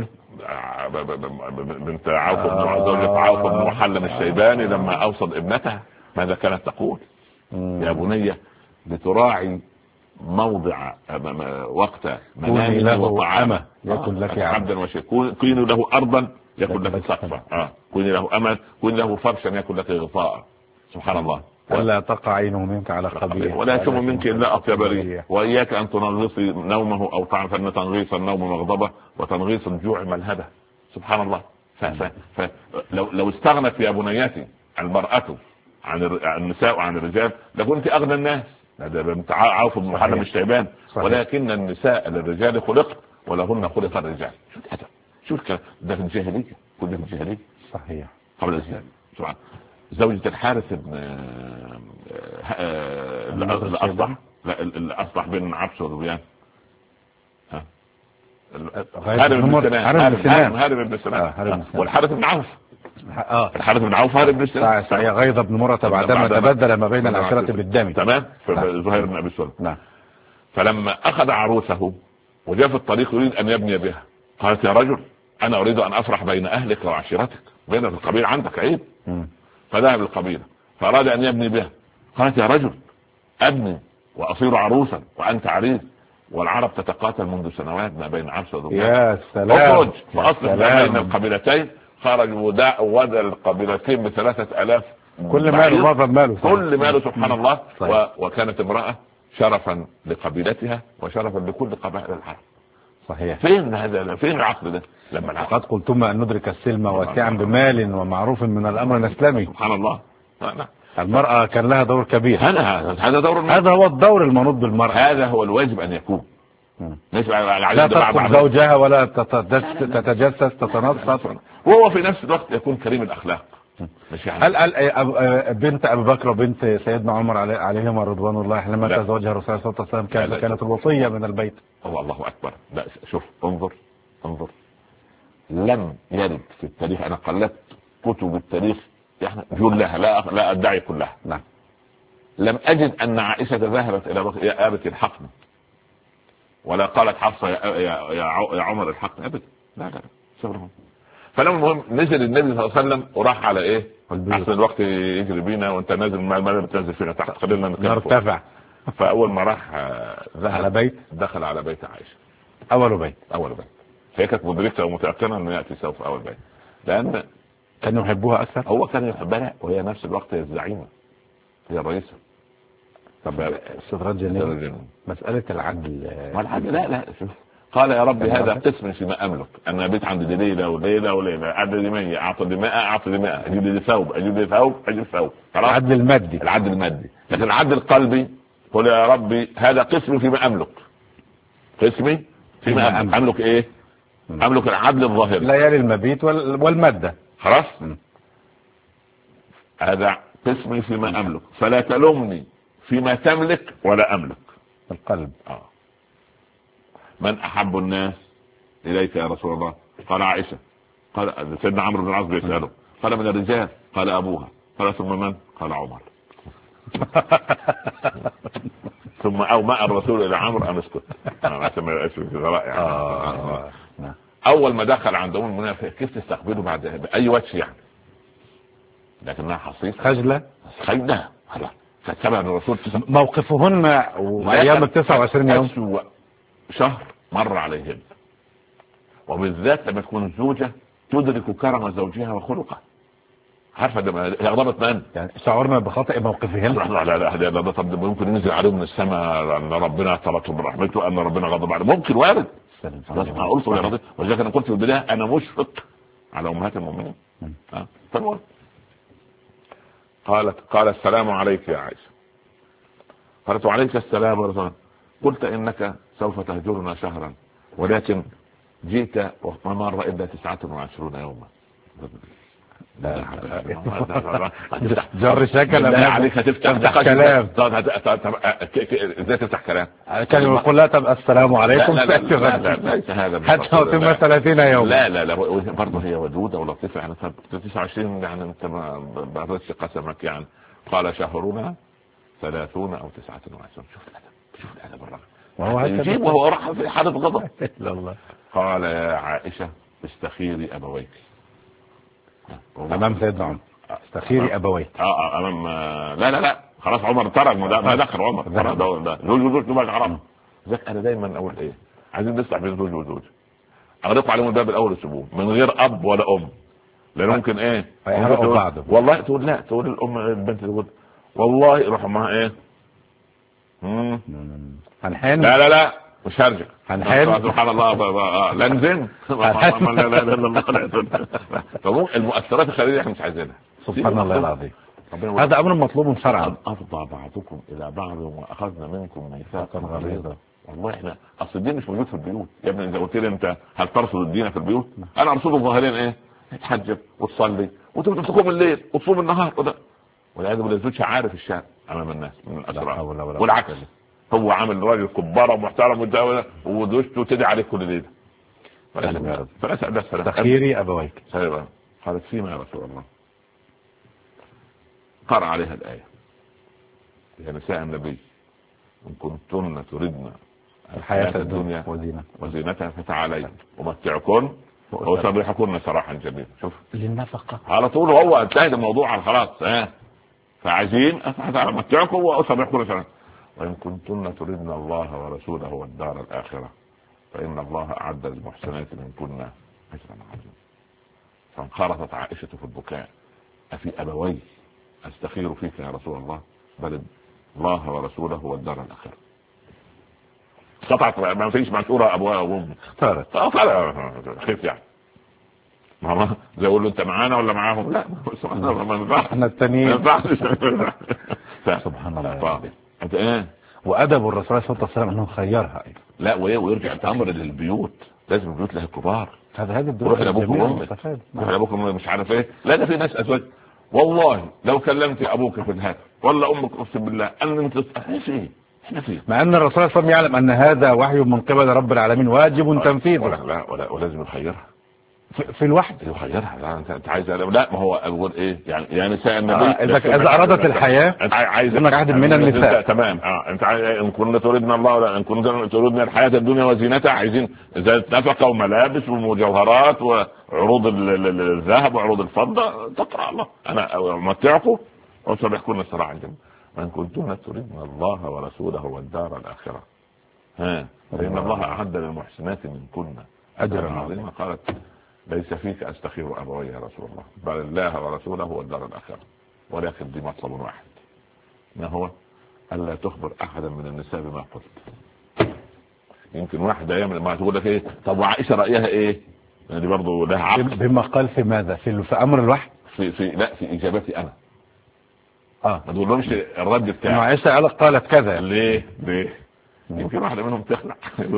بنت عوف بن زوجة عوف بن محلم الشيباني لما أوصى ابنتها ماذا كانت تقول؟ يا بني لتراعي موضع وقت منامه وطعامه يكن لك عبدا وشيء، كوني له أرضا يكن لك سقفا، كوني له أمل، كوني له فرشا يكن لك غطاء. سبحان الله. ولا تقع عينه منك على خبيث ولا يشم منك إلا أطيب ريح، وإياك أن تنغصي نومه أو طعم، فإن تنغيص النوم مغضبة وتنغيص الجوع ملهبة. سبحان الله. لو استغنت يا بنياتي المرأة عن النساء وعن الرجال لكنت أغنى الناس. هذا بنت عوف بن محلم الشيبان. ولكن النساء للرجال خلق ولهن خلق الرجال. شو ده في الجاهلية، كل ده في الجاهلية. صحيح. قبل الإسلام. سبحان. زوجة الحارث بن الأصلح بن عبس والريان، هارب بن سنان والحارث بن عوف. الحارث بن عوف هارب بن سنان. غيظ بن مرة بعدما تبدل ما بين العشرة بالدم. تمام. زهير بن أبي سلمة. نعم. فلما أخذ عروسه وجاء في الطريق يريد أن يبني بها قالت يا رجل أنا أريد أن أفرح بين أهلك وعشيرتك، بين القبيلة عندك عيب. فذهب القبيلة فأراد أن يبني بها قالت يا رجل أبني وأصير عروسا وأنت عريس، والعرب تتقاتل منذ سنوات ما بين عبس وذبيان. يا سلام. اخرج فأصلح بين القبيلتين. خرج ودى القبيلتين ب3000 كل ماله كل ماله. سبحان الله. وكانت امرأة شرفا لقبيلتها وشرفا لكل قبائل العرب. صحيح. فين هذا؟ فين العقل ده؟ لما قد قلتم أن ندرك السلم واسعا بمال ومعروف من الأمر الإسلامي. سبحان الله. المرأة كان لها دور كبير. هذا دور المرأة. هذا هو الدور المنوط بالمرأة. هذا هو الواجب أن يكون. لا تقتل زوجها ولا تتجسس تتنصت، وهو في نفس الوقت يكون كريم الأخلاق. هل بنت أبي بكر وبنت سيدنا عمر عليهما رضوان الله لما تزوجها الرسول صلى الله عليه وسلم كانت الوصية من البيت؟ الله أكبر. لا شوف انظر لم يرد في التاريخ، أنا قلت كتب التاريخ يعني جلها لا أدعي كلها. نعم. لم أجد أن عائشة ذهبت إلى بكر يا أبت الحقني، ولا قالت حفصة يا عمر الحقني أبدا. لا شغلهم. فلما نزل النبي صلى الله عليه وسلم وراح على ايه؟ احسن الوقت يجري بينا وانت نازل ما بتنزل فينا تحت، خلينا نرتفع. فاول ما راح دخل على بيت عائشة. اول بيت. هي كانت مدركه ومتاكده انه ياتي سوف اول بيت، لان كان يحبوها اكثر. هو كان يحبها وهي نفس الوقت هي الزعيمه، هي الرئيسه. طب استاذ رجل مساله العدل لا قال يا رب هذا قسم فيما املك، انا بيت عندي ليله وليله عدد 100 اعطي 100 اجيب لي ثوب اجيب ثوب. العدل المادي. لكن العدل القلبي قل يا ربي هذا قسمي فيما املك، قسمي فيما املك ايه؟ املك العدل الظاهري لا يلي المبيت والماده. خلاص. هذا قسمي فيما املك فلا تلومني فيما تملك ولا املك. القلب. من احب الناس اليك يا رسول الله؟ قال عائشه. قال سيدنا عمرو بن العاص بيساله قال من الرجال؟ قال ابوها. قال ثم من؟ قال عمر. ثم اومأ الرسول الى عمرو ان اسكت عشان ما يبقاش في رأي. اول ما دخل عند ام المؤمنين كيف تستقبله بعد باي وجه يعني، لكنها حصيصه خجله فاتبع الرسول. موقفهن وايام 29 يوم أسوأ شهر مر عليهن، وبالذات لما تكون زوجة تدرك كرم زوجها وخلقه. عارفه هي غضبت من؟ يعني شعورنا بخطأ موقفهن. لا طب ممكن ينزل عليهم من السماء ان ربنا طردهم برحمته، ان ربنا غضب عليهم، ممكن وارد. بس ما قلت يا رضي، ولذلك انا قلت في البدايه انا مشفق على امهات المؤمنين. فالمهم قال السلام عليك يا عائشه. قالت وعليك السلام ورحمه الله. قلت انك سوف تهجرنا شهرا ولكن جئت وما مر الا 29 يوما. جر شكل عليك تفتح كلام. ازاي تفتح كلام؟ كان يقول لا تبقى السلام عليكم ليس هذا حتى تتم 30 يوم. لا برضه هي ودودة ولطيفة يعني. 29 يعني انت ما بردش قسمك يعني. قال شهرنا 30 أو 29. شوف الأدب الرغم. وهو يجيب وهو راح في حالة غضب. الله. قال يا عائشة استخيري أبويك امام سيدنا عمر، استخيري ابويك. امام لا خلاص عمر ترك ما دخل عمر ده زوج ما عرف. ذاك انا دايما اقول ايه، عايزين نصلح بين زوج وزوج، اغلقوا عليهم الباب الاول يسيبوه من غير اب ولا ام، لان ممكن ايه هيحرقوا بعض. والله تقول لا، تقول الام البنت تقول والله يروح معها ايه هنحن لا مش هرجع هنحن سبحان الله لا نزن لا المؤثرات الخارجيه احنا مش عايزينها. سبحان الله العظيم. هذا امر مطلوب شرعا. افضى بعضكم الى بعض واخذنا منكم ميثاقا غليظا. والله احنا اصل الدين مش موجود في البيوت يا ابني. اذا قلت لي انت هل ترصد الدين في البيوت؟ انا ارصده ظاهريا ايه، تتحجب وتصلي وتقوم الليل وتصوم النهار وده، والعياذ بالله زوجها عارف الشارع امام الناس من الاسرار، والعكس هو عامل راجل كباره ومحترم وزوجته تدعي عليه كل ليله. فلا تخيري ابويك. قالت فيما يا رسول الله؟ قرأ عليها الآية يا نساء النبي إن كنتن تردن الحياة الدنيا وزينتها فتعالين أمتعكن وأسرحكن سراحا جميلا. شوف للنفقة على طول، هو انتهى الموضوع على خلاص. فعايزين أمتعكم وأسرحكن سراحا. وإن كنتن تردن الله ورسوله والدار الآخرة فإن الله أعد للمحسنات منكن أجرا عظيما. فانخرطت عائشة في البكاء. أفي أبوي استخير فيك يا رسول الله؟ بل الله ورسوله والدار الآخرة. قطعت، ما فيش مشورة أبوها وأمي، اختارت خيف يعني ماما زي اقول له انت معانا ولا معاهم؟ لا ما ينفعش، احنا التانيين. سبحان الله. انت ايه وادب الرسول صلى الله عليه وسلم انه خيرها. لا ويرجع الامر للبيوت، لازم البيوت لها كبار. هذا الدور روح لابوك مش عارف ايه. لا ده في ناس ازواج والله لو كلمت ابوك في الهاتف ولا امك اقسم بالله ان احنا فيه مع ان الرسول صلى الله عليه وسلم يعلم ان هذا وحي من قبل رب العالمين واجب تنفيذه. لا ولازم يخيرها في الوحي، يخيرها. انت عايز لا ما هو اقول ايه يعني نساء النبي اذا ارادت الحياه انت عايز انك عهد من النساء تمام. انت ان كنا تريدنا الله ولا ان كنا تريدنا الحياه الدنيا وزينتها، عايزين زي نفقه وملابس ومجوهرات وعروض الذهب وعروض الفضه، تقرا الله انا امتعكم واسرحكن سراحا جميلا. وان كنتن تريدن الله ورسوله والدار الاخره فان الله اعد للمحسنات منكن اجرا عظيما. قالت ليس فيك استخير ابوي يا رسول الله، بل الله ورسوله والدار الاخره. ولكن دي مطلب واحد، ما هو الا تخبر احدا من النساء بما قلت. يمكن واحده يعمل ما تقول لك ايه، طب وعائشه رايها ايه؟ دي برضه لها عقل. بما قال في ماذا؟ في امر الوحي؟ لا في اجابتي انا. ما تقولهمش الرد بتاعي. عائشه قالت كذا. ليه؟ يمكن واحده منهم تخلع.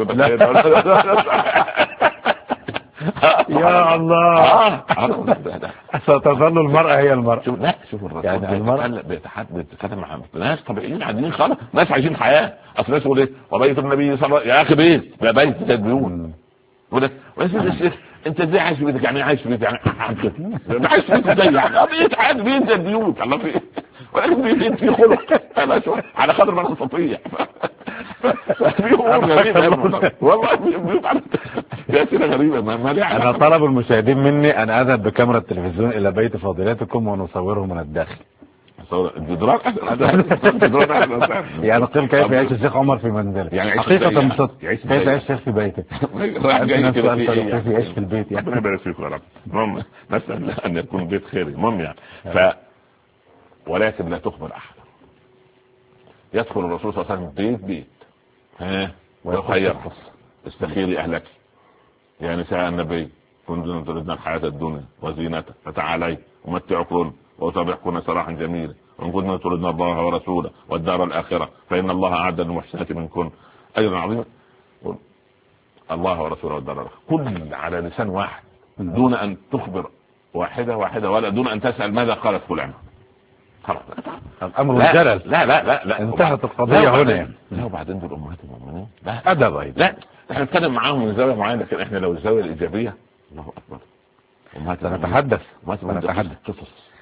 يا الله. ستظل المرأة هي المرأة. شوف الرسول يعني المرأة بيتكلم مع ناس طبيعيين عاديين خالص، ناس عايشين حياة. اصل الناس يقول ايه وبيت النبي صلى الله عليه وسلم يا اخي بيت ده بيت زي البيوت. الشيخ انت ازاي عايش في بيتك؟ يعني عايش في بيتك يعني عايش في بيتك ازاي يعني؟ بيت عادي بيت زي البيوت. الله في ولكن بيت في خلق على قدر ما نستطيع. في امور غريبه والله، بيوت على اسئله غريبه ما ليها. انا طلب المشاهدين مني ان اذهب بكاميرا التلفزيون الى بيت فضيلتكم ونصوره من الداخل. يعني قل كيف يعيش الشيخ عمر في منزله؟ يعني حقيقة بصدق كيف يعيش الشيخ في بيته؟ كيف يعيش في البيت؟ يعني ربنا يبارك فيكم يا رب. المهم نسأل ان يكون بيت خيري. المهم يعني ولكن لا تخبر احد. يدخل الرسول صلى الله عليه وسلم بيت ويخير استخيري اهلك يا نساء النبي كنتن تردن الحياة الدنيا وزينتها فتعالي أمتعكن وأسرحكن سراحا جميلا. وإن كنتن تردن الله ورسوله والدار الآخرة فإن الله أعد للمحسنات منكن أجرا عظيما. الله ورسوله والدار الآخرة كل على لسان واحد دون أن تخبر واحدة ولا دون أن تسأل ماذا قالت فلانة. الأمر الجلل. لا انتهت القضية هنا. لا وبعدين دول أمهات المؤمنين أدب أيضا. لا احنا نتكلم معاهم من زاوية معينة، لكن احنا لو الزاوية الإيجابية الله أكبر. سنتحدث قصص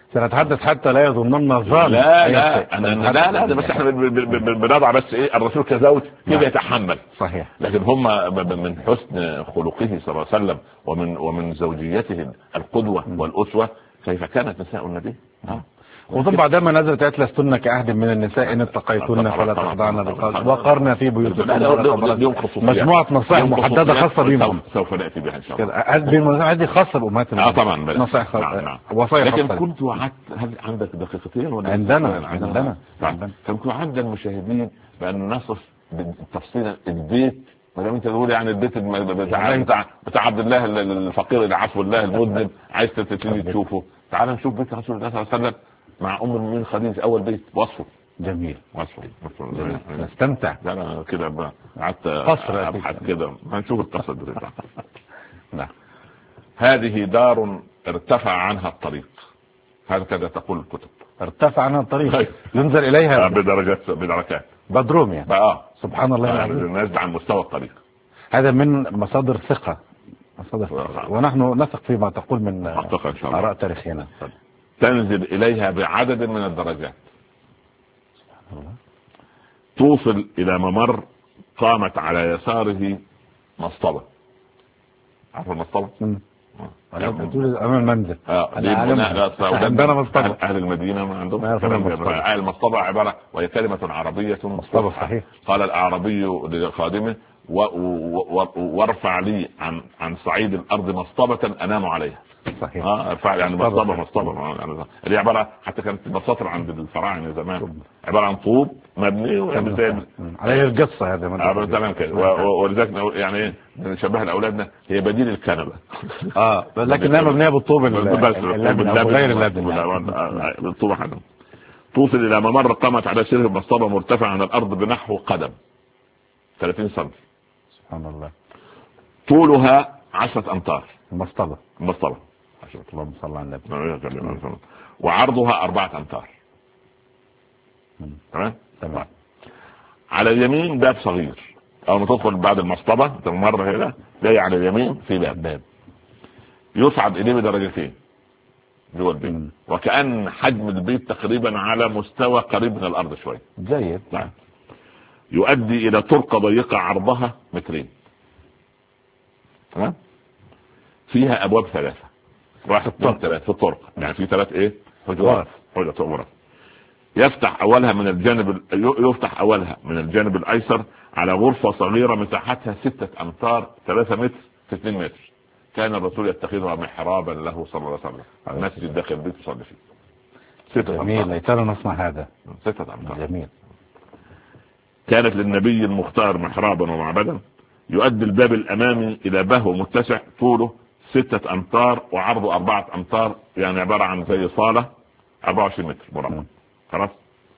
سنتحدث حتى لا يظنن الظالم. لا بس احنا بنضع بس ايه الرسول كزوج كيف يتحمل. صحيح. لكن هم من حسن خلقه صلى الله عليه وسلم ومن زوجيته القدوة والأسوة كيف كانت نساء النبي. وطبعا دائما نزلت آيات لستن كأحد من النساء إن اتقيتن فلا تخضعن بالقول وقرن في بيوتكن. مجموعة نصائح محددة خاصة بهم سوف نأتي بها إن شاء الله. هذه خاصة بأمهات طبعا نصائح وصايا. لكن كنت وعدت، هل عندك دقيقتين ولا عندنا كنت وعد المشاهدين بأن نصف بالتفصيل البيت. ما دام انت تقول يعني البيت بتاع عبد الله الفقير اللي عفو الله المذنب عايز تبتدي تشوفه، تعال نشوف بيت رسول الله صلى الله عليه وسلم مع ام المؤمنين خديجه. اول بيت وصفه جميل، وصفه نستمتع. لا كده قعدت ابحث كده هنشوف القصه دي. نعم. هذه دار ارتفع عنها الطريق، هكذا تقول الكتب. ارتفع عنها الطريق ينزل اليها بدركات بدروم يعني. سبحان الله العظيم. الناس عن مستوى الطريق. هذا من مصادر ثقة، ونحن نثق فيما تقول من آراء تاريخينا. تنزل إليها بعدد من الدرجات، توصل إلى ممر قامت على يساره مصطبة. عارف المصطبة؟ أمام المنزل. عندنا مصطبة. أهل المدينة ما عندهم المصطبة عبارة وهي كلمة عربية مصطبة. صحيح. قال الأعرابي لخادمه وارفع لي عن صعيد الأرض مصطبة أنام عليها. صحيح. ارفع يعني مصطبة يعني اللي عبارة حتى كانت المساطر عند الفراعنة زمان عبارة عن طوب مبني عليه القصة. هذا تمام كده. ولذلك يعني نشبه لأولادنا هي بديل الكنبة. لكنها مبنية بالطوب غير اللبن بالطوب حاجة. توصل إلى ممر قامت على سره مصطبة مرتفع عن الأرض بنحو قدم 30 سم. سبحان الله. طولها 10 أمتار. المصطبة. اللهم صل على النبي. وعرضها 4 أمتار. تمام. على اليمين باب صغير، أول ما تدخل بعد المصطبة تمر هنا جاي على اليمين في باب يصعد إليه بدرجتين جوه البيت، وكأن حجم البيت تقريبا على مستوى قريب من الأرض شوية. جيد. نعم. يؤدي إلى طرقة ضيقة عرضها 2 متر. تمام. فيها أبواب 3، 1 2 3 في الطرق، يعني في 3 حجرات. يفتح أولها من الجانب الأيسر على غرفة صغيرة مساحتها 6 أمتار 3 متر في 2 متر. كان الرسول يتخذها محرابا له صلى الله عليه وسلم، المسجد داخل البيت يصلي فيه. 6 أمتار. جميل، ليتنا نسمع هذا. 6 أمتار. جميل. كانت للنبي المختار محرابا ومعبدا. يؤدي الباب الأمامي إلى بهو متسع طوله 6 أمتار وعرضه 4 أمتار، يعني عبارة عن زي صالة 24 متر مربع. خلاص.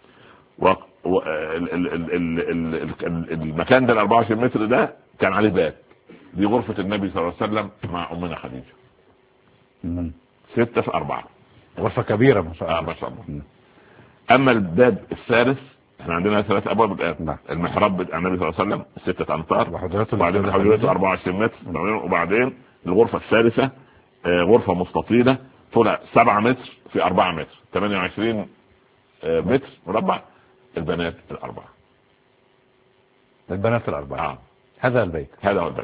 المكان ده 24 متر ده كان عليه باب. دي غرفة النبي صلى الله عليه وسلم مع أمنا خديجة. 6 في 4. غرفة كبيرة ما شاء الله. ما شاء الله. أما الباب الثالث، احنا عندنا 3 أبواب الآن. المحراب النبي صلى الله عليه وسلم 6 أمتار، وبعدين حجرته 24 متر، وبعدين الغرفة الثالثة غرفة مستطيلة طولها 7 متر في 4 متر 28 متر مربع. البنات الأربعة. هذا البيت. هو البيت.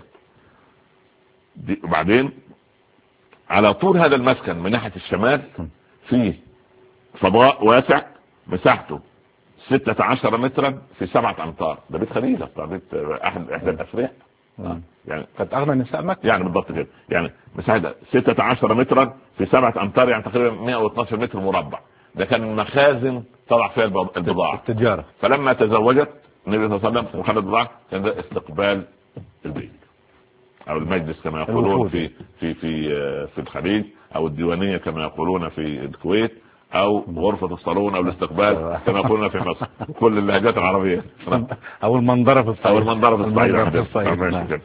وبعدين على طول هذا المسكن من ناحية الشمال فيه فضاء واسع مساحته 16 مترا في 7 أمتار. ده بيت خديجة، بيت احدى الأثرياء. يعني قد أغنى النساء مكة. يعني بالضبط كده، يعني مساحته 16 مترا في 7 أمتار، يعني تقريبا 112 متر مربع. ده كان مخازن طلع فيها البضاعة التجارة. فلما تزوجت النبي صلى الله عليه وسلم وخدت البضاعة كان ده استقبال البيت او المجلس كما يقولون في الخليج، او الديوانية كما يقولون في الكويت، او غرفة الصالون او الاستقبال كما يقولون في مصر. كل اللهجات العربية. او المنظرة في الصعيد.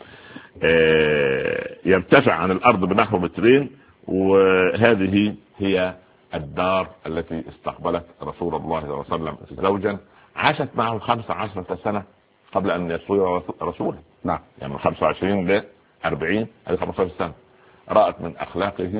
يرتفع عن الارض بنحو 2 متر. وهذه هي الدار التي استقبلت رسول الله صلى الله عليه وسلم زوجا عاشت معه 15 سنة قبل ان يصير رسولا. نعم. يعني من 25 ل 40 هذه 15 سنة. رأت من اخلاقه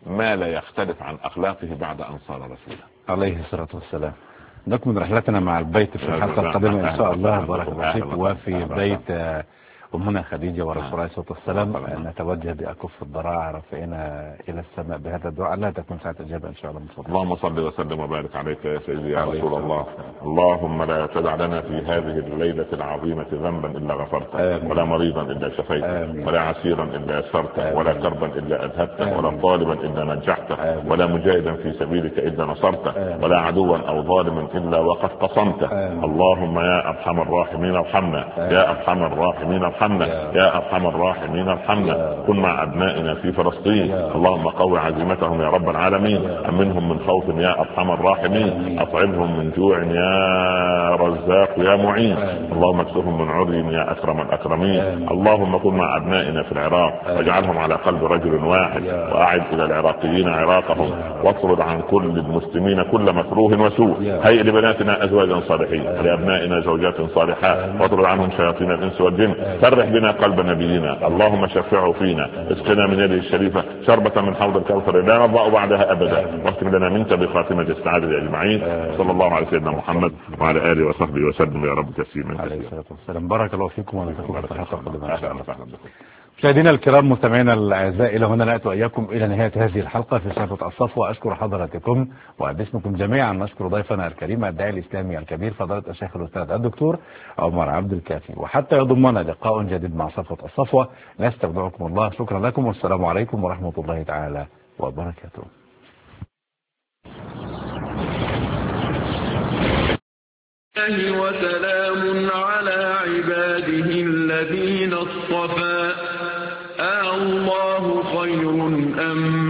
ما لا يختلف عن أخلاقه بعد أن صار رسولا عليه الصلاة والسلام. نكمل رحلتنا مع البيت في الحلقة القادمة إن شاء الله. بارك الله فيك. وفي بيت أمنا خديجة ورسول الله صلى الله عليه وسلم نتوجه بأكف الضراعة رافعنا إلى السماء بهذا الدعاء. لا تكون ساعة إجابة إن شاء الله. اللهم صل وسلم وبارك عليك يا سيدي يا رسول الله. اللهم لا تدع لنا في هذه الليلة العظيمة ذنبا إلا غفرته، ولا مريضا إلا شفيته، ولا عسيرا إلا يسرته، ولا كربا إلا أذهبته، ولا طالبا إلا نجحته، ولا مجاهدا في سبيلك إلا نصرته، ولا عدوا أو ظالما إلا وقد قصمته. اللهم يا أرحم الراحمين ارحمنا، يا أرحم الراحمين ارحمنا، يا أرحم الراحمين ارحمنا. كن مع أبنائنا في فلسطين، اللهم قوي عزيمتهم يا رب العالمين. أمنهم من خوف يا أرحم الراحمين، أطعمهم من جوع يا رزاق يا معين. اللهم اكسهم من عري يا أكرم الأكرمين. اللهم كن مع أبنائنا في العراق، واجعلهم على قلب رجل واحد، وأعد إلى العراقيين عراقهم، واطرد عن كل المسلمين كل مكروه وسوء. هيئ لبناتنا أزواجا صالحين، ولأبنائنا زوجات صالحات، واطرد عنهم شياطين الإنس والجن. فرح بنا قلب نبينا، اللهم شفعه فينا، اسقنا من يده الشريفة شربة من حوض الكوثر لا نضع بعدها أبدا، واختم لنا منك بخاتمة السعادة أجمعين. صلى الله على سيدنا محمد وعلى آله وصحبه وسلم يا رب تسليما عليه الصلاة والسلام. بارك الله فيكم ونلتقي في الحلقة القادمة. مشاهدينا الكرام مستمعينا الاعزاء، الى هنا ناتي واياكم الى نهايه هذه الحلقه في شرفة الصفوة. اشكر حضراتكم وباسمكم جميعا نشكر ضيفنا الكريم الداعي الاسلامي الكبير فضيلة الشيخ الاستاذ الدكتور عمر عبد الكافي. وحتى يضمنا لقاء جديد مع صفوة الصفوة نستودعكم الله. شكرا لكم والسلام عليكم ورحمه الله تعالى وبركاته. وسلام على عباده الذين اصطفى. الله خير أم